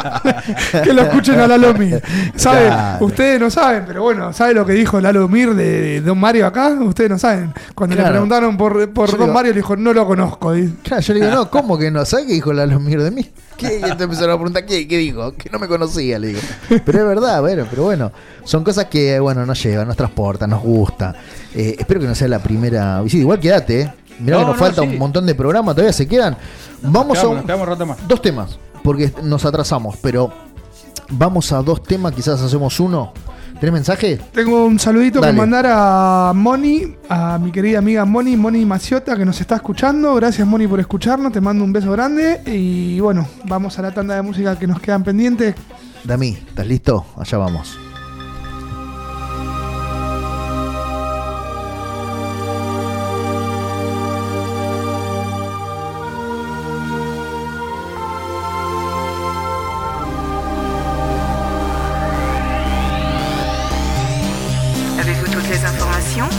Que lo escuchen a Lalo Mir. ¿Saben? Claro. Ustedes no saben, pero bueno, ¿sabe lo que dijo Lalo Mir de Don Mario acá? Ustedes no saben. Cuando Claro. le preguntaron por, por Yo Don digo- Mario, le dijo, no lo conozco. Y- Claro, yo le digo, no, ¿cómo que no? ¿Sabes qué dijo Lalo Mir de mí? ¿Qué? Y te empezaron a preguntar, ¿qué, ¿qué dijo? Que no me conocía, le digo. Pero es verdad, bueno, pero bueno, son cosas que, bueno, nos llevan, nos transportan, nos gusta. Eh, espero que no sea la primera visita. Igual quédate, ¿eh? Mirá No, que nos no, falta sí. un montón de programas, todavía se quedan. Vamos Nos a quedamos, un- nos quedamos un rato más. dos temas, porque nos atrasamos, pero vamos a dos temas, quizás hacemos uno. ¿Tenés mensaje? Tengo un saludito Dale. que mandar a Moni, a mi querida amiga Moni, Moni Maciota, que nos está escuchando. Gracias, Moni, por escucharnos. Te mando un beso grande. Y bueno, vamos a la tanda de música que nos quedan pendientes. Dami, ¿estás listo? Allá vamos. Avez-vous toutes les informations?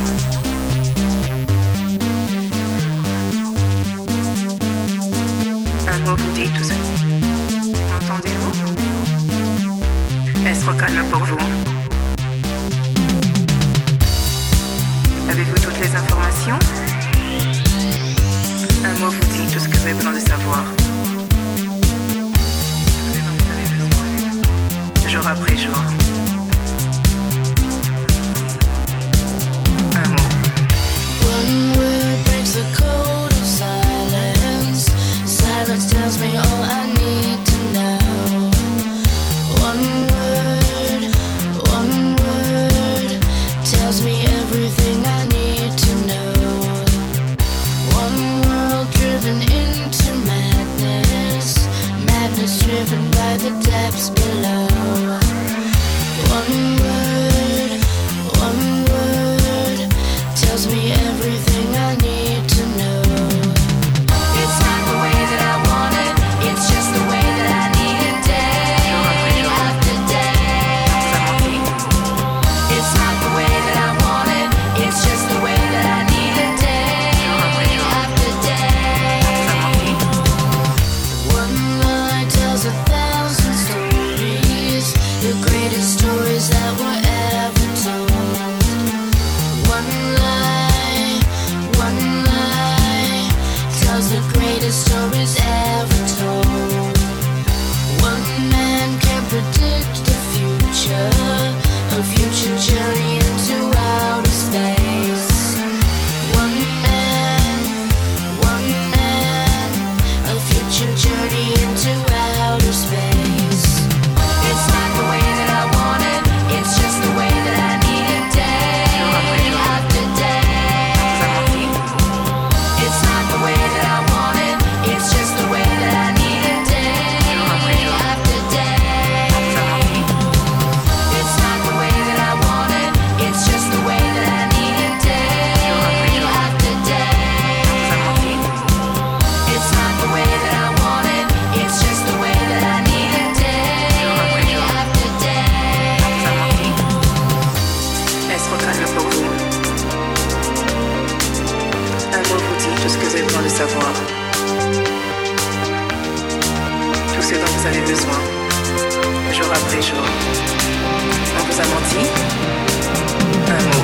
Un mot vous dit tout ça. Entendez-vous? Est-ce trop calme pour vous? Avez-vous toutes les informations? Un mot vous dit tout ce que vous avez besoin de savoir. Jour après jour. Un mot. One word breaks the code of silence. Silence tells me all I need to know. One word, one word tells me everything I need to know. hidden by the depths below. One word, one word tells me everything I need to know. It's not the way that I want it, it's just the way that I need it day after day. It's not the way that I want it, it's just the way that I need it day after day. One line tells a thousand stories, the greatest stories that were ever told. One lie, one lie tells the greatest stories ever told. One man can predict the future, a future journey into outer space. One man, one man, a future journey into outer space. It's not the way that I want it, it's just the way that I need it day after day. It's not the way that I want it, it's just the way that I need it day after day. It's not the way that I want it, it's just the way that I need it day after day. It's not the way that I want it, it's just the way that I need it day after day. Est-ce votre pour vous? Un mot vous dit tout ce que vous avez besoin de savoir. Tout ce dont vous avez besoin, jour après jour. On vous a menti? Un mot.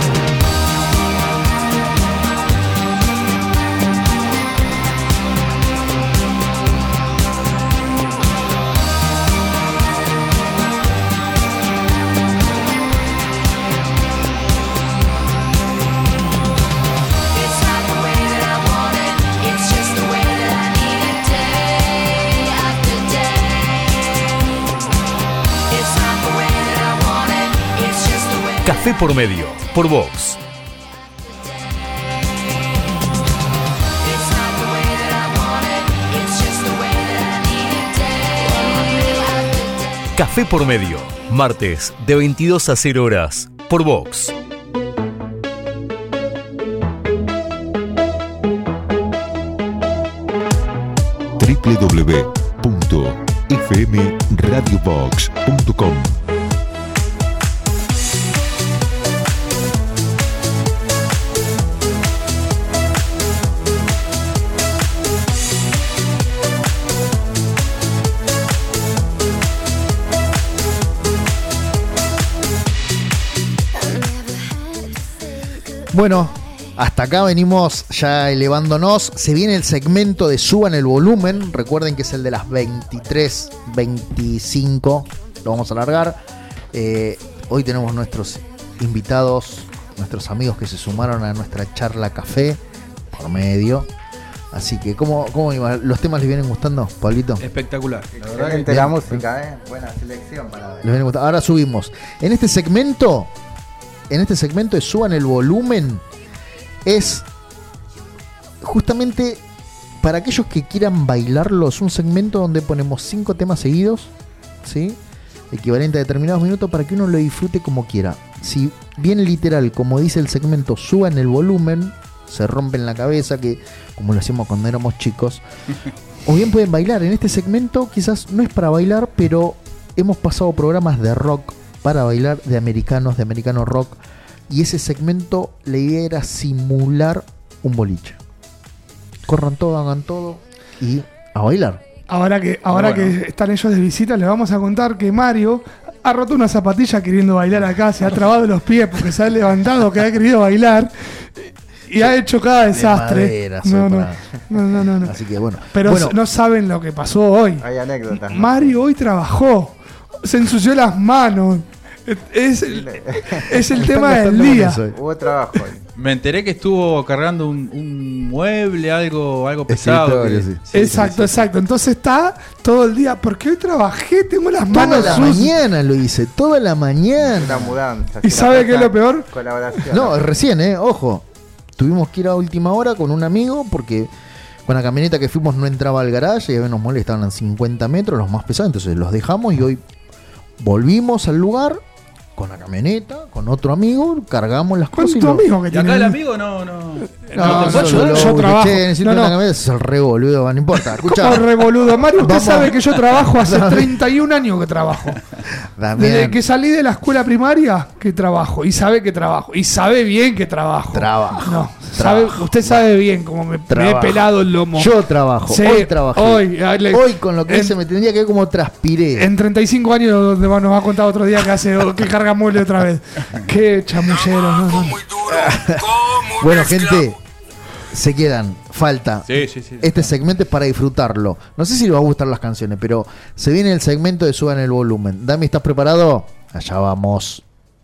It's not the way that I want it, it's just the way that I need it day after day. It's not the way that I want it, it's just the way. Café por medio, por Vox. It's not the way that I want it, it's just the way that I need it day after day. Café por medio, martes de veintidós a cero horas, por Vox. w w w punto f m radio vox punto com. Bueno, hasta acá venimos ya elevándonos. Se viene el segmento de Suban el Volumen. Recuerden que es el de las veintitrés veinticinco. Lo vamos a alargar. Eh, hoy tenemos nuestros invitados, nuestros amigos que se sumaron a nuestra charla café por medio. Así que, ¿cómo, cómo iba? ¿Los temas les vienen gustando, Pablito? Espectacular. La verdad que Bien. la música, ¿eh? Buena selección para ver. Les viene gustando. Ahora subimos. En este segmento, en este segmento de Suban el Volumen, es justamente para aquellos que quieran bailarlo. Es un segmento donde ponemos cinco temas seguidos, ¿sí? Equivalente a determinados minutos para que uno lo disfrute como quiera. Si bien literal, como dice el segmento, suban el volumen, se rompen la cabeza, que como lo hacíamos cuando éramos chicos, o bien pueden bailar. En este segmento quizás no es para bailar, pero hemos pasado programas de rock para bailar, de americanos, de americano rock, y ese segmento, la idea era simular un boliche. Corran todo, hagan todo y a bailar. Ahora que, ahora Bueno. que están ellos de visita, les vamos a contar que Mario ha roto una zapatilla queriendo bailar acá, se ha trabado los pies porque se ha levantado, que ha querido bailar y ha hecho cada desastre. madera, soy no, no, para- no, no, no, no. Así que bueno. Pero Bueno, no saben lo que pasó hoy. Hay anécdotas, ¿no? Mario hoy trabajó, se ensució las manos. Es el, es el tema del día. Hubo trabajo hoy. Me enteré que estuvo cargando un, un mueble, algo, algo pesado. Escritorio, que- sí. sí, Exacto, sí, sí. exacto. Entonces está todo el día. Porque hoy trabajé, tengo las toda manos la sucias. mañana lo hice, toda la Una mañana. mudanza. ¿Y sabe qué es lo peor? Colaboración. No, recién, eh, ojo. Tuvimos que ir a última hora con un amigo porque con la camioneta que fuimos no entraba al garage y menos mal estaban a cincuenta metros los más pesados, entonces los dejamos y hoy volvimos al lugar con la camioneta, con otro amigo, cargamos las cosas. ¿Cuánto amigo que ¿Y acá tiene? el amigo no? no... No, No, no, yo- yo, yo trabajo. Che, necesito No, no. una camioneta, es el re boludo, no importa. Escuchá. Como revoludo. Mario, usted Vamos. sabe que yo trabajo hace Dame. treinta y un años que trabajo. Damián, Desde que salí de la escuela primaria, que trabajo. Y sabe que trabajo. Y sabe bien que trabajo. Trabajo. No, sabe, usted sabe bien cómo me, me he Trabajo. pelado el lomo. Yo trabajo, Sí, hoy trabajé. Hoy, ah, le- Hoy con lo que en- hice me tendría que ver como transpiré. En treinta y cinco años donde va- nos va a contar otro día que hace que carga mueble otra vez. Qué chamullero, no, no. Bueno, gente, se quedan, falta. Sí, sí, sí. Este segmento es para disfrutarlo. No sé si les va a gustar las canciones, pero se viene el segmento de Suban el Volumen. Dami, ¿estás preparado? Allá vamos.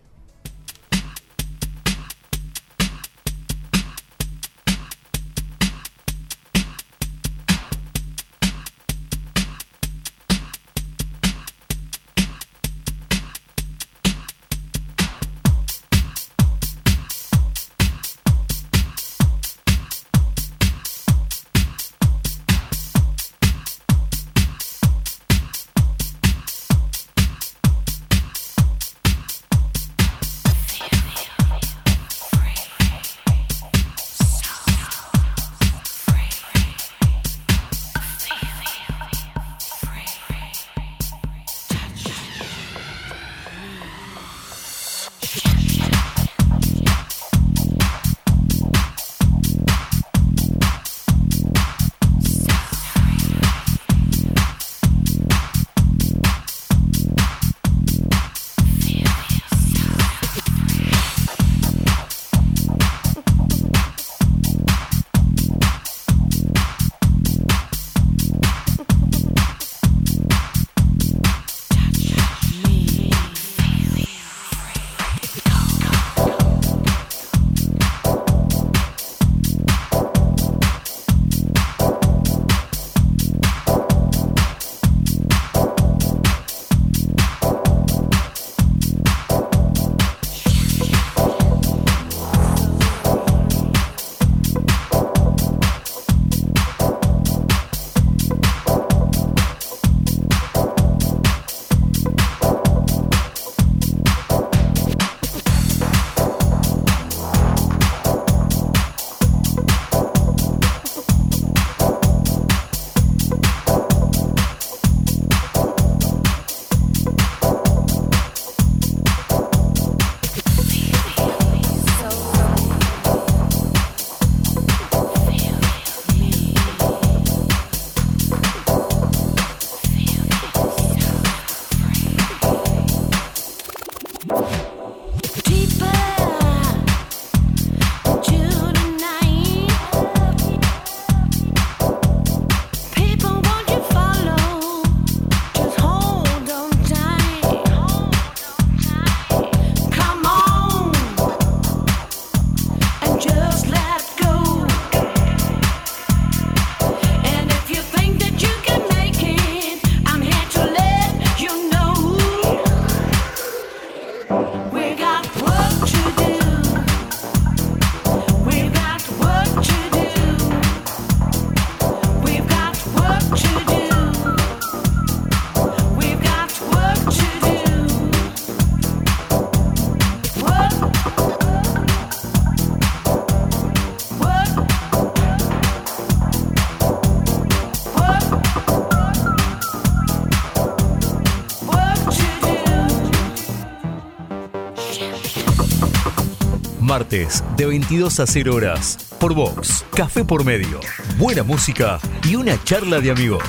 Martes de veintidós a cero horas por Vox, Café por Medio, buena música y una charla de amigos.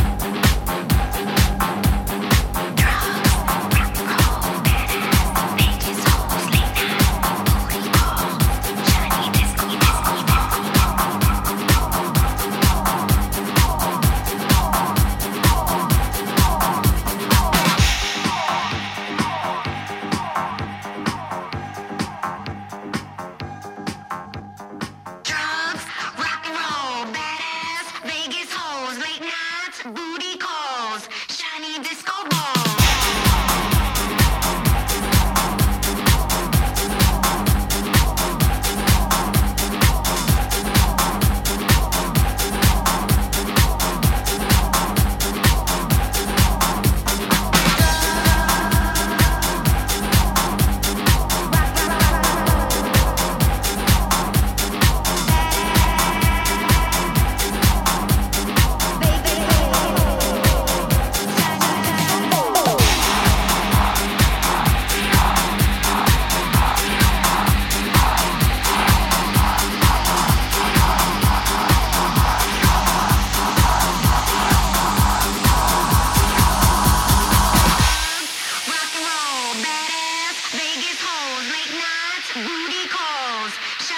Be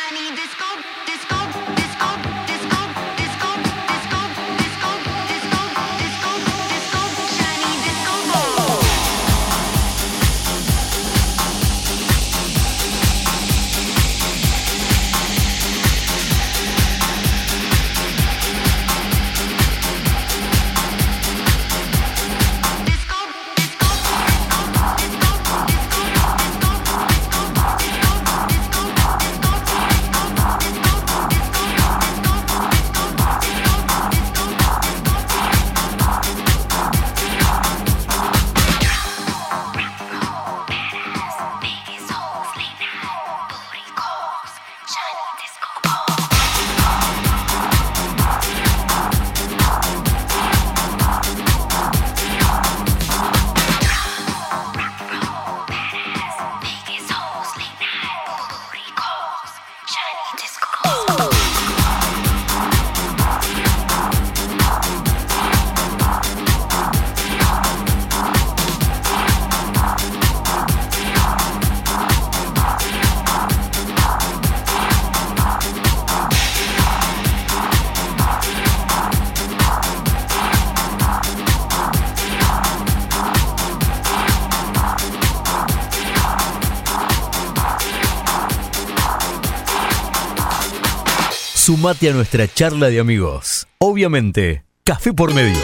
Sumate a nuestra charla de amigos. Obviamente, Café por Medio.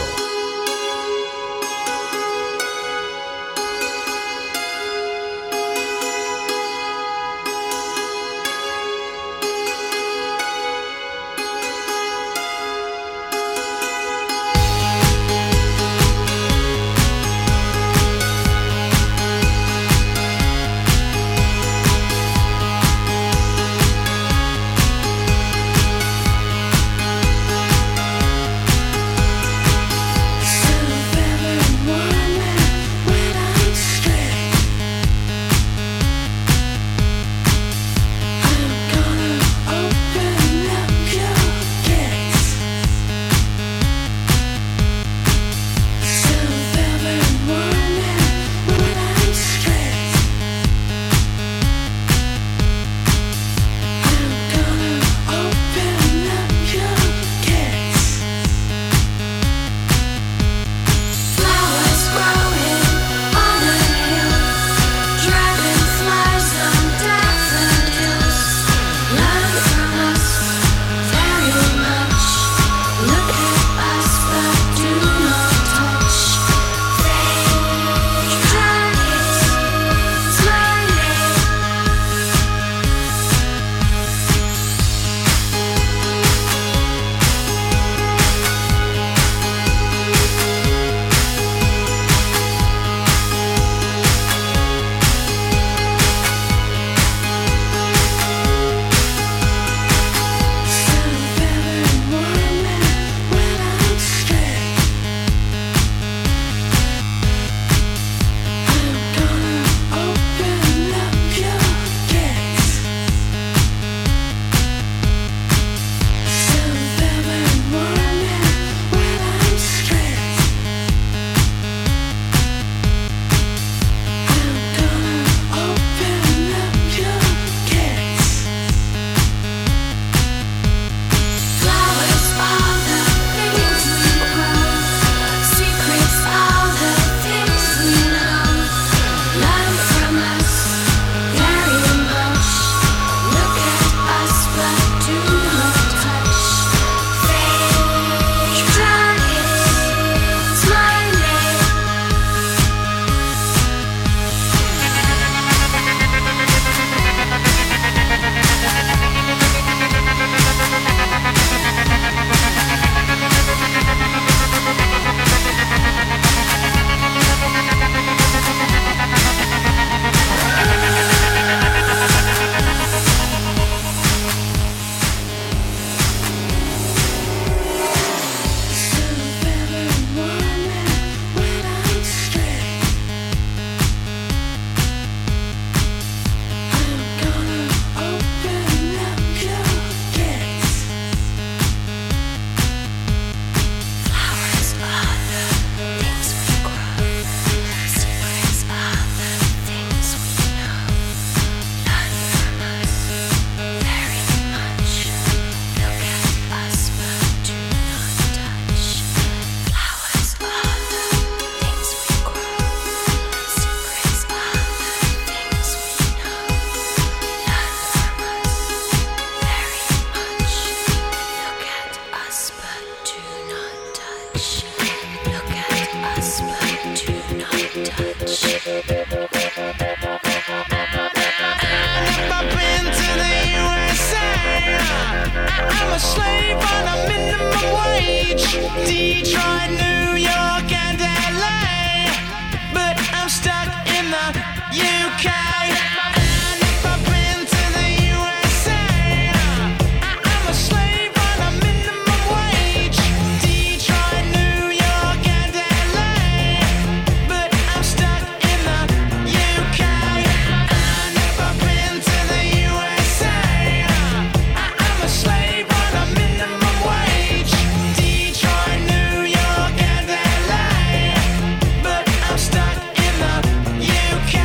I've been to the U S A. I'm a slave on a minimum wage. Detroit, New York, and L A. But I'm stuck in the U K. And if I've been to the U S A, I'm a slave on a minimum wage. Detroit, New York, and L A. But I'm stuck in the U K. And if I've been to the U S A, I'm a slave on a minimum wage. Detroit, New York, and L A. But I'm stuck in the U K.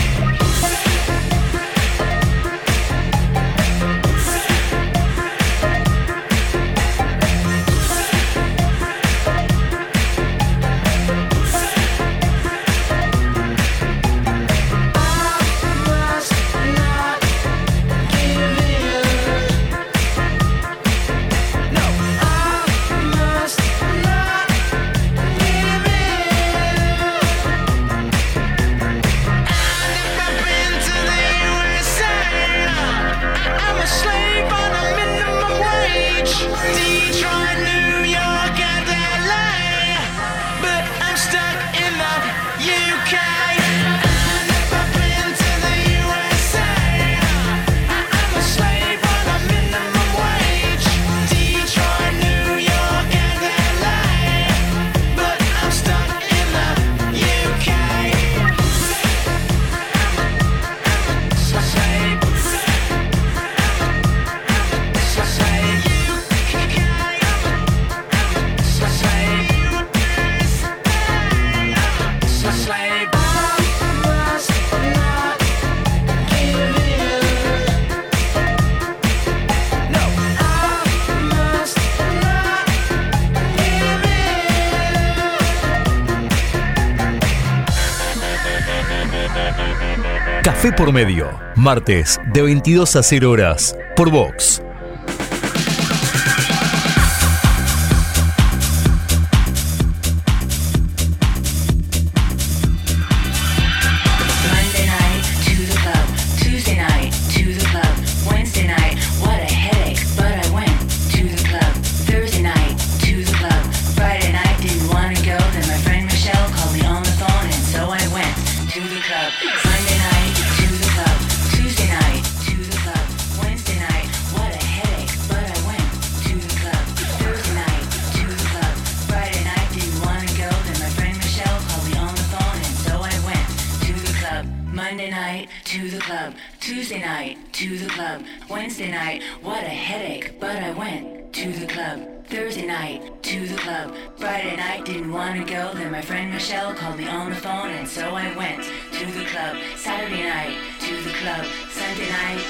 Café por medio, martes de veintidós a cero horas, por Vox. Monday night to the club, Tuesday night to the club, Wednesday night, what a headache, but I went to the club. Thursday night to the club, Friday night didn't want to go, then my friend Michelle called me on the phone and so I went to the club. Monday night to the club, Tuesday night to the club, Wednesday night, what a headache, but I went to the club. Thursday night to the club, Friday night didn't want to go, then my friend Michelle called me on the phone and so I went to the club. Monday night to the club, Tuesday night to the club, Wednesday night, what a headache, but I went to the club. Thursday night to the club, Friday night didn't want to go, then my friend Michelle called me on the phone and so I went to the club. Saturday night to the club, Sunday night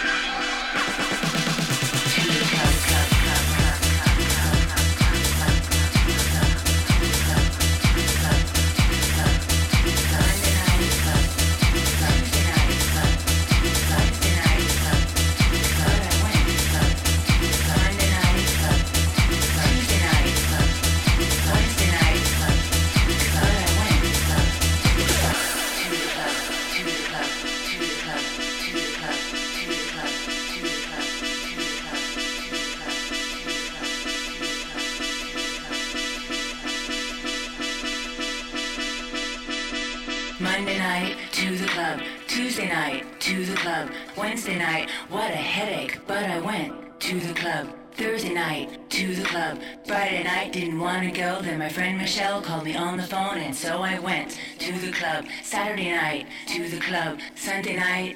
to the club, club, club, club, club, club, club, club, to the club, to the club, to the club, to the club, to the club. Monday night club, to the club, Tuesday night club, to the club, Wednesday night club, to the club, I went club, to the club, Monday night club, to the club, Tuesday night club, to the club, Wednesday night club, to the club, I went club, to the club, to the club, to the club, to the club, to the club, to the club, to the club, to the club, to the club, to Monday night to the club, Tuesday night to the club, Wednesday night, what a headache, but I went to the club. Thursday night to the club, Friday night didn't want to go, then my friend Michelle called me on the phone and so I went to the club. Saturday night to the club, Sunday night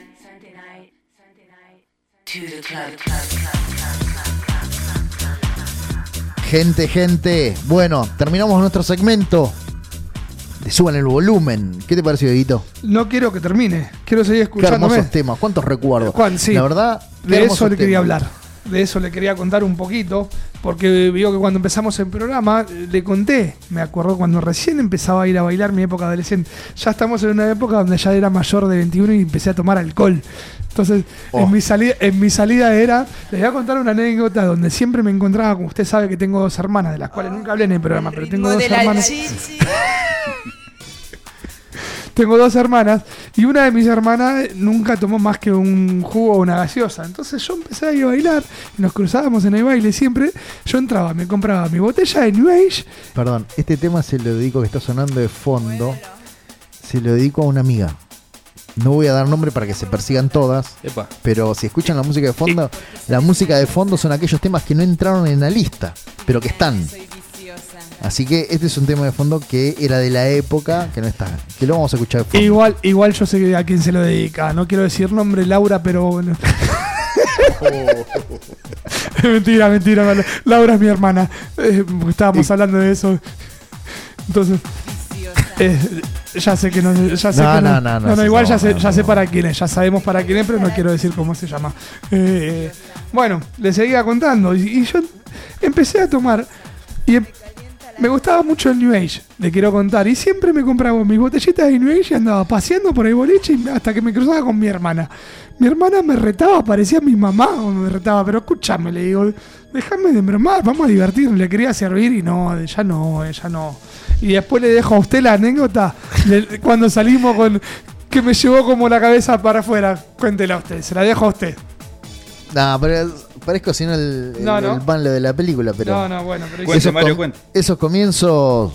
to the club, club, club, club, club, club, club. Gente, gente. Bueno, terminamos nuestro segmento. Le suban el volumen. ¿Qué te pareció, Dieguito? No quiero que termine. Quiero seguir Qué escuchándome. hermosos temas. ¿Cuántos recuerdos? Juan, sí. La verdad, qué De hermosos eso le quería temas. hablar. De eso le quería contar un poquito. Porque vio que cuando empezamos el programa, le conté. Me acuerdo cuando recién empezaba a ir a bailar, mi época adolescente. Ya estamos en una época donde ya era mayor de veintiuno y empecé a tomar alcohol. Entonces, Oh. en, mi salida, en mi salida era. Les voy a contar una anécdota donde siempre me encontraba. Como usted sabe que tengo dos hermanas, de las cuales nunca hablé en el programa, pero tengo dos hermanas. tengo dos hermanas y una de mis hermanas nunca tomó más que un jugo o una gaseosa. Entonces yo empecé a ir a bailar y nos cruzábamos en el baile siempre. Yo entraba, me compraba mi botella de New Age. Perdón, este tema se lo dedico, que está sonando de fondo, se lo dedico a una amiga. No voy a dar nombre para que se persigan todas, Epa. pero si escuchan la música de fondo, la música de fondo son aquellos temas que no entraron en la lista, pero que están. Así que este es un tema de fondo que era de la época, que no está, que lo vamos a escuchar de fondo. Igual, igual yo sé a quién se lo dedica. No quiero decir nombre, Laura, pero bueno. mentira, mentira. Laura es mi hermana. Eh, estábamos hablando de eso. Entonces, eh, ya sé que no. Ya sé No, que no, no, no, no, igual no, ya sé, no, ya no. sé para quién es. Ya sabemos para quién es, pero no quiero decir cómo se llama. Eh, bueno, le seguía contando. Y, y yo empecé a tomar. Y em- me gustaba mucho el New Age, le quiero contar. Y siempre me compraba mis botellitas de New Age y andaba paseando por el boliche y hasta que me cruzaba con mi hermana. Mi hermana me retaba, parecía mi mamá o me retaba, pero escúchame, le digo, déjame de bromar, vamos a divertirnos. Le quería servir y no, ella no, ella no. Y después le dejo a usted la anécdota de cuando salimos con que me llevó como la cabeza para afuera. Cuéntela a usted, se la dejo a usted. No, pero parezco si no el, el, No, no. el banlo de la película, pero. No, no, bueno, pero Cuente, esos, Mario, com- cuente. esos comienzos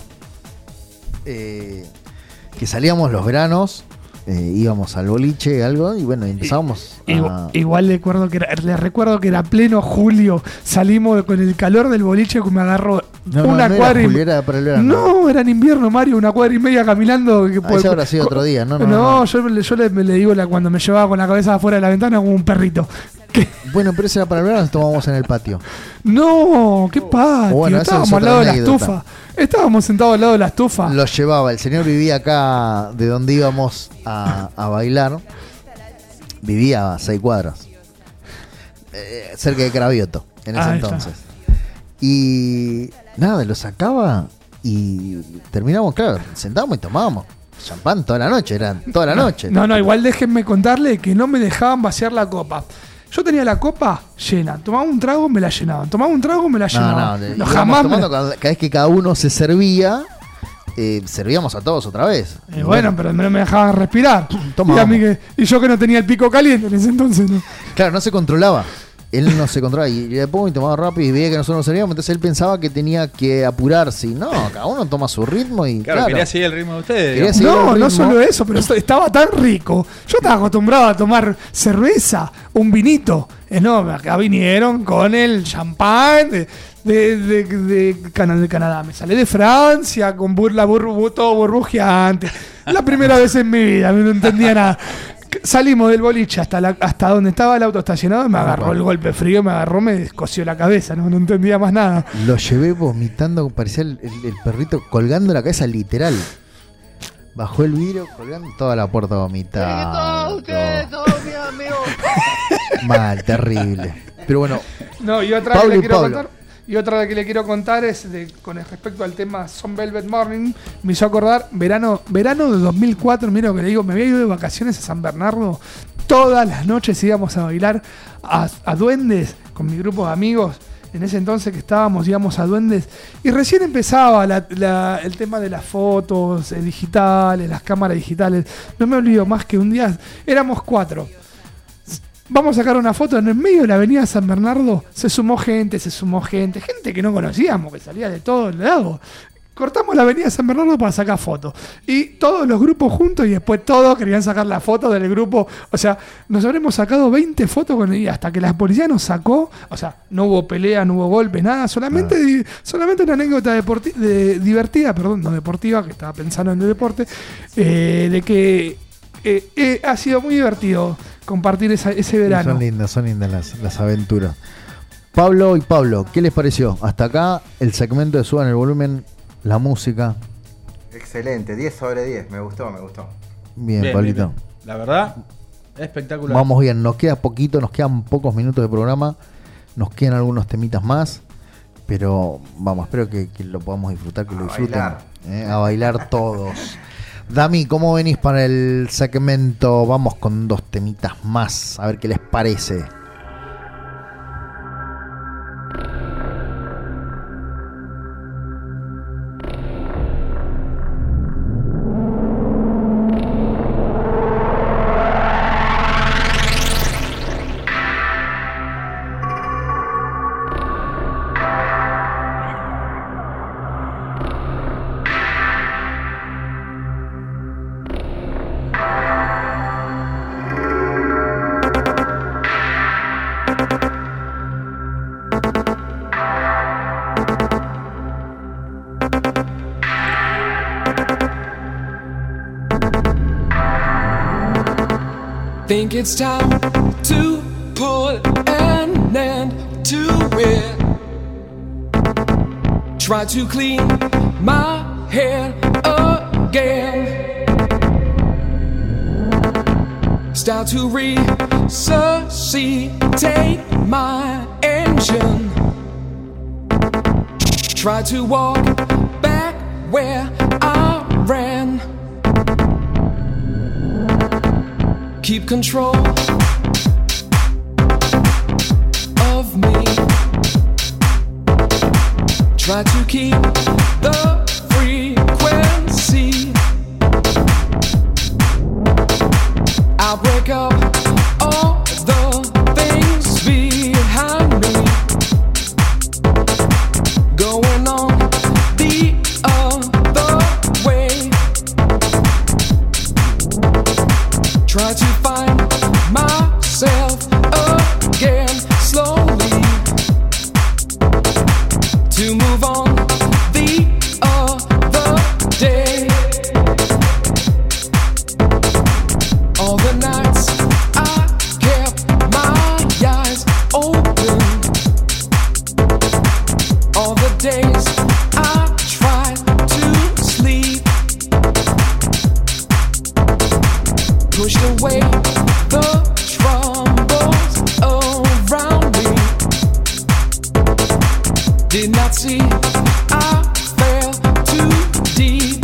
eh, que salíamos los veranos, eh, íbamos al boliche, algo, y bueno, empezábamos a. Igual, igual le recuerdo que era, le recuerdo que era pleno julio, salimos con el calor del boliche que me agarró No, no, una no era cuadra y julio, era para el verano. no, era en invierno, Mario, una cuadra y media caminando. Que Ah, ese habrá sido otro día, no, no, no, no. yo, le- yo le, le digo la, cuando me llevaba con la cabeza afuera de la ventana como un perrito. Bueno, pero ese era para el verano, nos tomábamos en el patio. No, qué patio, Bueno, esa estábamos es al otra lado de la anécdota. estufa. Estábamos sentados al lado de la estufa. Los llevaba, el señor vivía acá de donde íbamos a, a bailar, vivía a seis cuadras, eh, cerca de Cravioto, en ese Ahí está. entonces. Y nada, lo sacaba y terminamos, claro, sentábamos y tomábamos champán toda la noche, era toda la noche. No, no, igual déjenme contarle que no me dejaban vaciar la copa. Yo tenía la copa llena, tomaba un trago, me la llenaban, tomaba un trago, me la No, llenaban. no, No, íbamos jamás me tomando la- cada, cada vez que cada uno se servía, eh, servíamos a todos otra vez. Eh, bueno, pero no me dejaban respirar. Tomamos. Y, a mí que- y yo que no tenía el pico caliente en ese entonces. ¿no? Claro, no se controlaba. Él no se controlaba y le pongo y tomaba rápido y veía que nosotros nos servíamos, entonces él pensaba que tenía que apurarse. Y no, cada uno toma su ritmo y Claro, claro, quería seguir el ritmo de ustedes. Quería digamos. seguir No, el no ritmo. solo eso, pero esto- estaba tan rico. Yo estaba acostumbrado a tomar cerveza, un vinito. Eh, no, acá vinieron con el champán de, de, de, de Cana- de Canadá. Me salí de Francia con bur, la burbu, todo burbujeante. La primera vez en mi vida, no entendía nada. Salimos del boliche hasta la, hasta donde estaba el auto estacionado y me agarró el golpe frío, me agarró, me descosió la cabeza, no, no entendía más nada. Lo llevé vomitando, parecía el, el- el perrito colgando la cabeza literal. Bajó el vidrio, colgando toda la puerta vomitada. Mal, terrible. Pero bueno, No, y otra Pablo que y le quiero Pablo. contar. Y otra que le quiero contar es de, con respecto al tema Son Velvet Morning. Me hizo acordar verano, verano de dos mil cuatro. Mira lo que le digo, me había ido de vacaciones a San Bernardo. Todas las noches íbamos a bailar a, a duendes con mi grupo de amigos. En ese entonces que estábamos, íbamos a duendes. Y recién empezaba la- la- el tema de las fotos eh, digitales, las cámaras digitales. No me olvido más que un día éramos cuatro. Vamos a sacar una foto en el medio de la avenida San Bernardo. Se sumó gente, se sumó gente, gente que no conocíamos, que salía de todos lados. Cortamos la avenida San Bernardo para sacar fotos. Y todos los grupos juntos y después todos querían sacar la foto del grupo. O sea, nos habremos sacado veinte fotos con y hasta que la policía nos sacó. O sea, no hubo pelea, no hubo golpe, nada. Solamente, di- solamente una anécdota deporti- de, divertida, perdón, no deportiva, que estaba pensando en el deporte, eh, de que eh, eh, ha sido muy divertido compartir esa- ese verano. son lindas, son lindas las, las aventuras. Pablo y Pablo, ¿qué les pareció? Hasta acá el segmento de Suban el Volumen, la música. Excelente, diez sobre diez, me gustó, me gustó. Bien, Bien, Pablito. bien, bien. La verdad, espectacular. Vamos bien, nos queda poquito, nos quedan pocos minutos de programa, nos quedan algunos temitas más, pero vamos, espero que, que lo podamos disfrutar, que lo A disfruten. bailar. eh, a bailar todos. Dami, ¿cómo venís para el segmento? Vamos con dos temitas más, a ver qué les parece. think it's time to put an end to it. Try to clean my head again. Start to resuscitate my engine. Try to walk back where I ran. Keep control of me. Try to keep the frequency. I'll break up all the things behind me. Going on the other way. Try to find myself again slowly. To move on the other day. All the nights I kept my eyes open. All the days I tried to sleep. Pushed away the troubles around me. Did not see I fell too deep.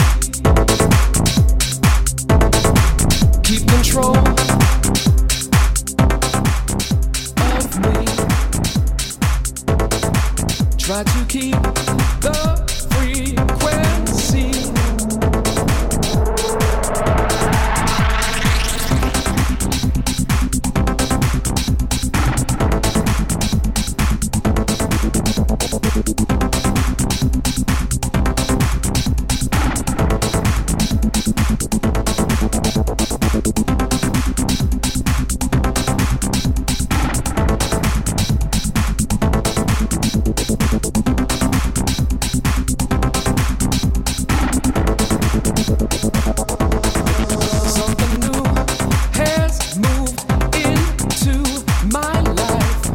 Keep control of me. Try to keep the frequency. Something new has moved into my life.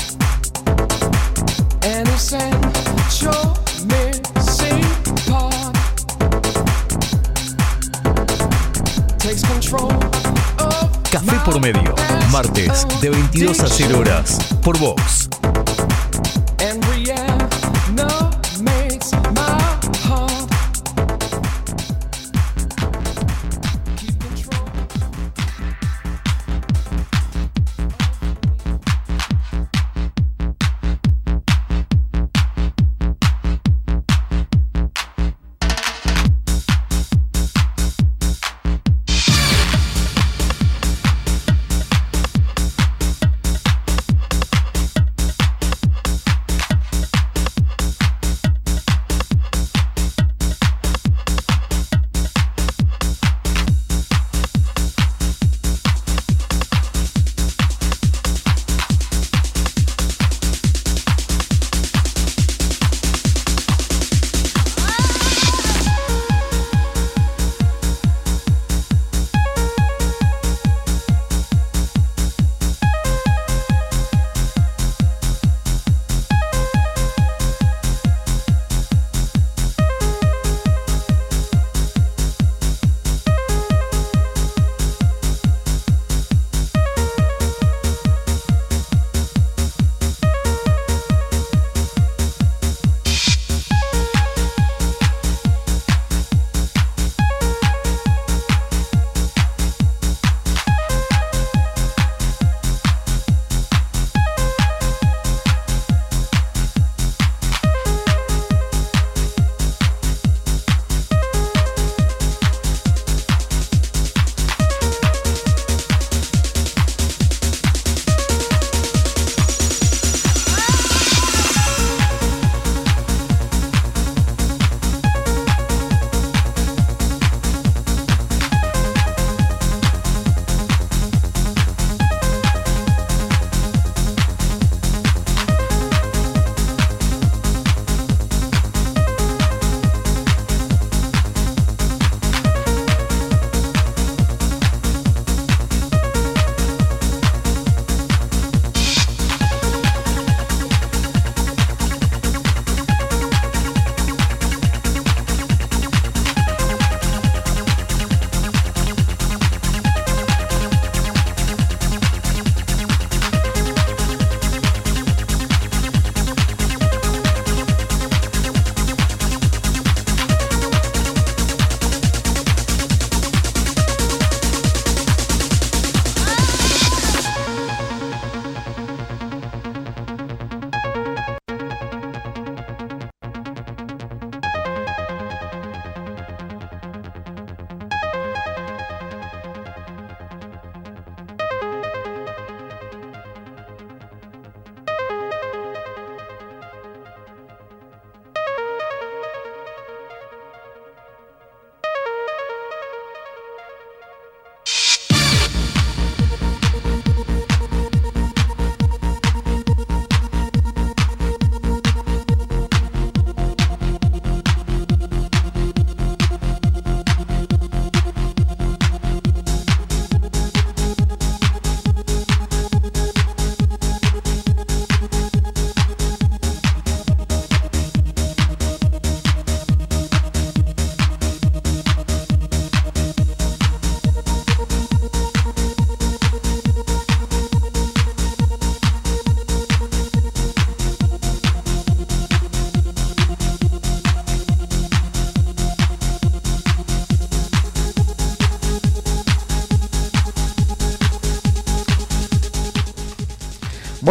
An essential missing part takes control of Café por Medio, martes de veintidós a cero horas, por Vox. and reanimates my heart.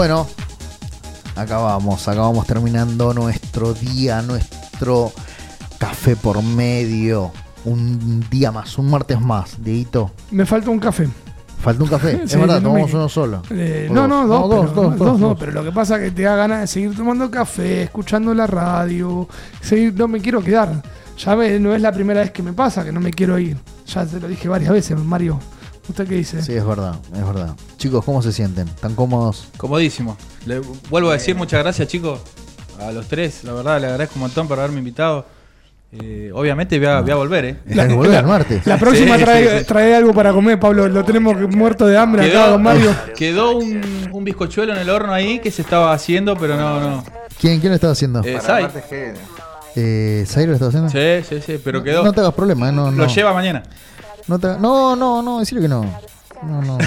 Bueno, acabamos, acabamos terminando nuestro día, nuestro café por medio. Un día más, un martes más, Dieguito. Me falta un café. Falta un café, Sí, es verdad, no tomamos me- uno solo. Eh, O no, no, dos, No, pero, dos, dos, dos, dos, no, dos. pero lo que pasa es que te da ganas de seguir tomando café, escuchando la radio, seguir, no me quiero quedar. Ya ve, no es la primera vez que me pasa, que no me quiero ir. Ya te lo dije varias veces, Mario. ¿Usted qué dice? Sí, es verdad, es verdad. Chicos, ¿cómo se sienten? ¿Están cómodos? Comodísimo. Le vuelvo a decir muchas gracias, chicos, a los tres. La verdad, le agradezco un montón por haberme invitado. Eh, obviamente voy a, voy a volver, ¿eh? La, volver al martes. La próxima Sí, trae, sí, sí. trae algo para comer, Pablo. Lo tenemos muerto de hambre acá, Quedó, don Mario. quedó un, un bizcochuelo en el horno ahí que se estaba haciendo, pero no, no. ¿Quién, quién lo estaba haciendo? Eh, Para Sai. martes que viene. Eh, ¿Zairo lo estaba haciendo? Sí, sí, sí, pero quedó. No te hagas problema, ¿eh? no, no. Lo lleva mañana. No, te- no, no, no, decirle que no. No, no.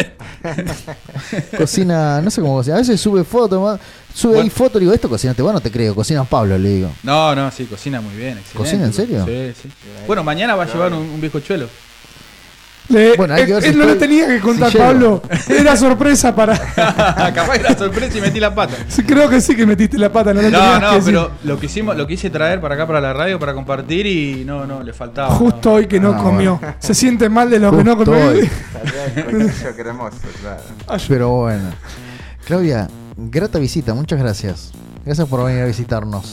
Cocina, no sé cómo cocina. A veces sube fotos, ma- sube ahí Bueno. fotos, le digo, esto cocinaste vos, no te creo, cocina Pablo, le digo. No, no, sí, cocina muy bien, excelente. ¿Cocina en serio? Sí, sí. Bueno, mañana va a llevar un, un bizcochuelo. Le- Bueno, hay que ver él si no le estoy- tenía que contar, si llego. Pablo. Era sorpresa para. Capaz era sorpresa y metí la pata. Sí, creo que sí que metiste la pata, no le No, tenías no, que decir. pero lo que hicimos, lo quise traer para acá para la radio para compartir y no, no, le faltaba. Justo hoy que no Ah, comió. Se siente mal de lo que no Justo comió. hoy. Salía el cuchillo cremoso, claro. Pero bueno. Claudia, grata visita, muchas gracias. Gracias por venir a visitarnos.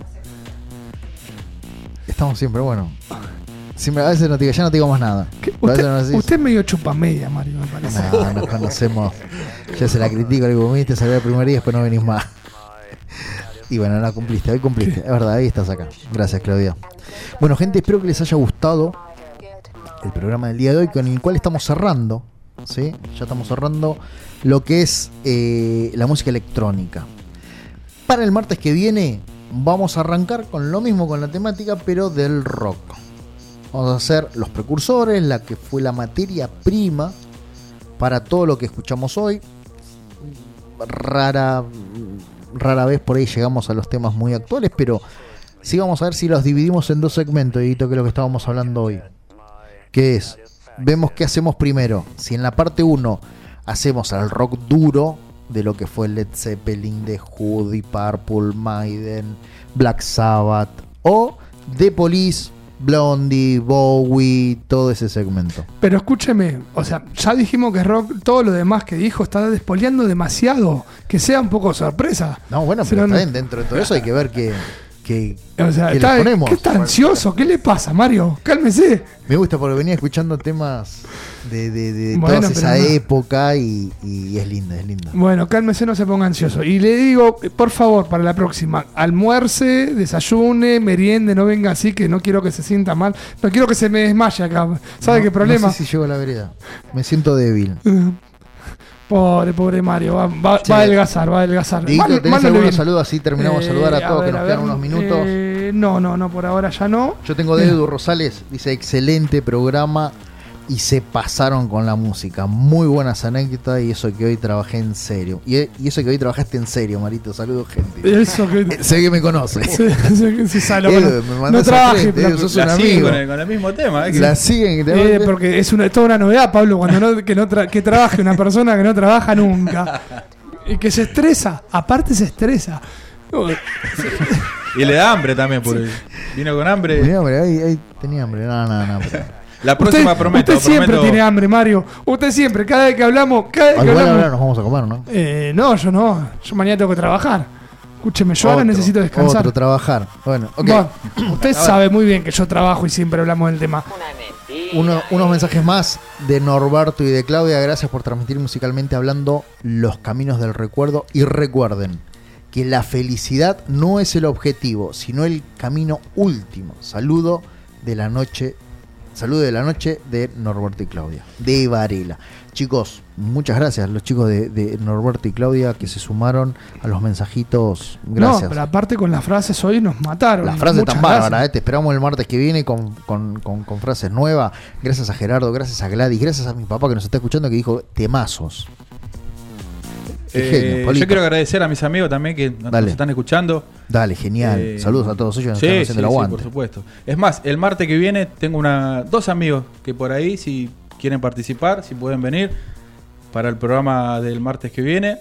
Estamos siempre, bueno. Siempre, a veces no te digo, ya no te digo más nada. A veces no Usted, decís, usted es medio chupamedia, Mario, me parece. no, nos conocemos. Yo se la critico, le digo, viniste, salí el primer día y después no venís más. Y bueno, no cumpliste, hoy cumpliste. Es verdad, ahí estás acá. Gracias, Claudia. Bueno, gente, espero que les haya gustado el programa del día de hoy, con el cual estamos cerrando. ¿Sí? Ya estamos cerrando lo que es eh, la música electrónica. Para el martes que viene, vamos a arrancar con lo mismo, con la temática, pero del rock. Vamos a hacer los precursores, la que fue la materia prima para todo lo que escuchamos hoy. Rara, rara vez por ahí llegamos a los temas muy actuales, pero sí vamos a ver si los dividimos en dos segmentos, Dieguito, que es lo que estábamos hablando hoy. Que es, vemos qué hacemos primero. Si en la parte uno hacemos al rock duro, de lo que fue Led Zeppelin, The Who, Deep Purple, Maiden, Black Sabbath, o The Police, Blondie, Bowie, todo ese segmento. Pero escúcheme, o sea, ya dijimos que rock, todo lo demás que dijo está despoleando demasiado. Que sea un poco sorpresa. No, bueno, Si pero no, está no- bien, dentro de todo eso hay que ver que, que, O sea, que está, le ponemos. ¿qué está ansioso? ¿Qué le pasa, Mario? Cálmese. Me gusta porque venía escuchando temas de, de, de Bueno, toda esa pero no. época y, y es linda, es linda. Bueno, cálmese, no se ponga ansioso. Y le digo, eh, por favor, para la próxima, almuerce, desayune, meriende, no venga así, que no quiero que se sienta mal. No quiero que se me desmaye acá. ¿Sabe No- qué problema? No sé si llego a la vereda. Me siento débil. Pobre, pobre Mario, va, va, Che. va a adelgazar, va a adelgazar. Dieguito, Mal- ¿tenés mándale algunos bien. saludos? Así terminamos de saludar a todos, que nos ver, quedan unos minutos. eh, no, no, no, por ahora ya no. Yo tengo de Edu Rosales, dice excelente programa y se pasaron con la música. Muy buenas anécdotas y eso que hoy trabajé en serio. Y, y eso que hoy trabajaste en serio, Marito. Saludos, gente. Eso que. Eh, sé que me conoces. Sí, sí, sí, sabe lo Edu, que no- me no mandás trabaje, al frente, pero- Edu, sos La un siguen amigo. con el, con el mismo tema, ¿eh? Que- La siguen. te- Eh, porque es una, toda una novedad, Pablo, cuando no, que, no tra- que trabaje una persona que no trabaja nunca. Y que se estresa, aparte se estresa. Y le da hambre también, por ahí. Vino con hambre. Tenía hambre, ahí, ahí tenía hambre. No, no, no. pero- La próxima usted, prometo. usted siempre prometo- tiene hambre, Mario. Usted siempre, cada vez que hablamos, cada vez Ah, que igual hablamos. ahora nos vamos a comer, ¿no? Eh, no, yo no. Yo mañana tengo que trabajar. Escúcheme, yo ahora Otro, necesito descansar. Otro, trabajar. Bueno, ok. Bueno, usted Ahora, sabe muy bien que yo trabajo y siempre hablamos del tema. uno- unos mensajes más de Norberto y de Claudia. Gracias por transmitir musicalmente hablando los caminos del recuerdo. Y recuerden que la felicidad no es el objetivo, sino el camino último. Saludo de la noche. Saludo de la noche de Norberto y Claudia, de Varela. Chicos, muchas gracias, los chicos de, de Norberto y Claudia que se sumaron a los mensajitos. Gracias. No, pero aparte con las frases hoy nos mataron. Las frases Muchas tan bárbaras, gracias. eh. Te esperamos el martes que viene con, con, con, con frases nuevas. Gracias a Gerardo, gracias a Gladys, gracias a mi papá que nos está escuchando que dijo temazos. Qué Eh, genio, Pablito. yo quiero agradecer a mis amigos también que nos Dale. están escuchando. Dale, genial. Eh, Saludos a todos ellos que nos sí, están haciendo sí, el sí, aguante. por supuesto. Es más, el martes que viene tengo una dos amigos que por ahí, si quieren participar, si pueden venir para el programa del martes que viene.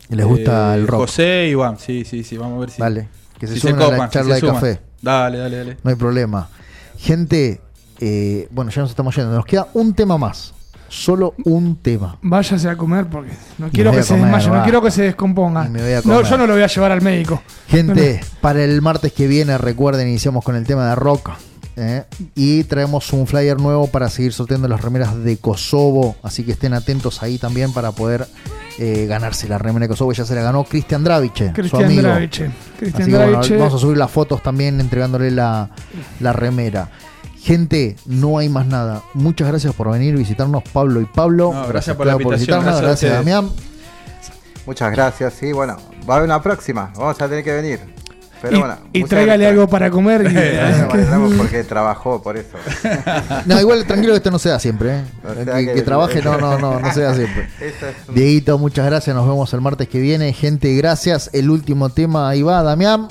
¿Les gusta el rock? José y Juan, sí, sí, sí, vamos a ver si. Dale, que se si sumen a la copan, charla si se de suman. café. Dale, dale, dale. No hay problema. Gente, eh, bueno, ya nos estamos yendo. Nos queda un tema más. Solo un tema. Váyase a comer porque no Y quiero me voy que a se comer, desmaye, va. no quiero que se descomponga. Y me voy a No, comer. yo no lo voy a llevar al médico. Gente, para el martes que viene, recuerden, iniciamos con el tema de rock. ¿eh? Y traemos un flyer nuevo para seguir sorteando las remeras de Kosovo. Así que estén atentos ahí también para poder eh, ganarse la remera de Kosovo. Ya se la ganó Cristian Draviche, su Cristian amigo. Draviche. Cristian Así que bueno, Draviche. vamos a subir las fotos también entregándole la, la remera. Gente, no hay más nada. Muchas gracias por venir y visitarnos, Pablo y Pablo. No, gracias por la Claudio, invitación, visitarnos. gracias a Gracias, ustedes. Damián. Muchas gracias, sí, bueno, va a haber una próxima, vamos a tener que venir. Pero y bueno, y muchas tráigale gracias. algo para comer. Y, Bueno, valoramos porque trabajó, por eso. No, igual tranquilo que esto no sea siempre. ¿eh? O sea que, que- que trabaje, no, no, no, no sea siempre. Eso es un- Dieguito, muchas gracias. Nos vemos el martes que viene. Gente, gracias. El último tema, ahí va, Damián.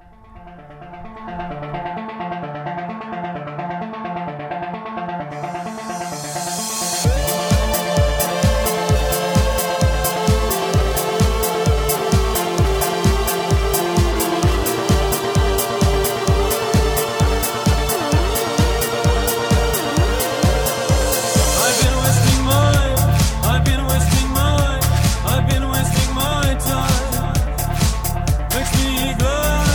I've been wasting my, I've been wasting my, I've been wasting my time. Makes me glad.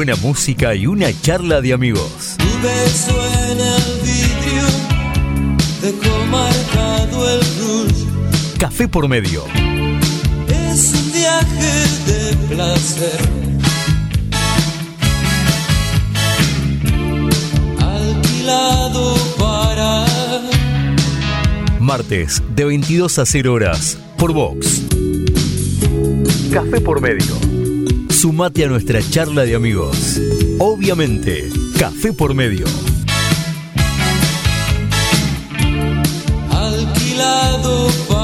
buena música y una charla de amigos. Tu beso en el vidrio dejó marcado el rouge. Café por medio. Es un viaje de placer. Alquilado para martes de veintidós a cero horas por Vox. Café por medio. Sumate a nuestra charla de amigos. Obviamente, Café por medio. alquilado para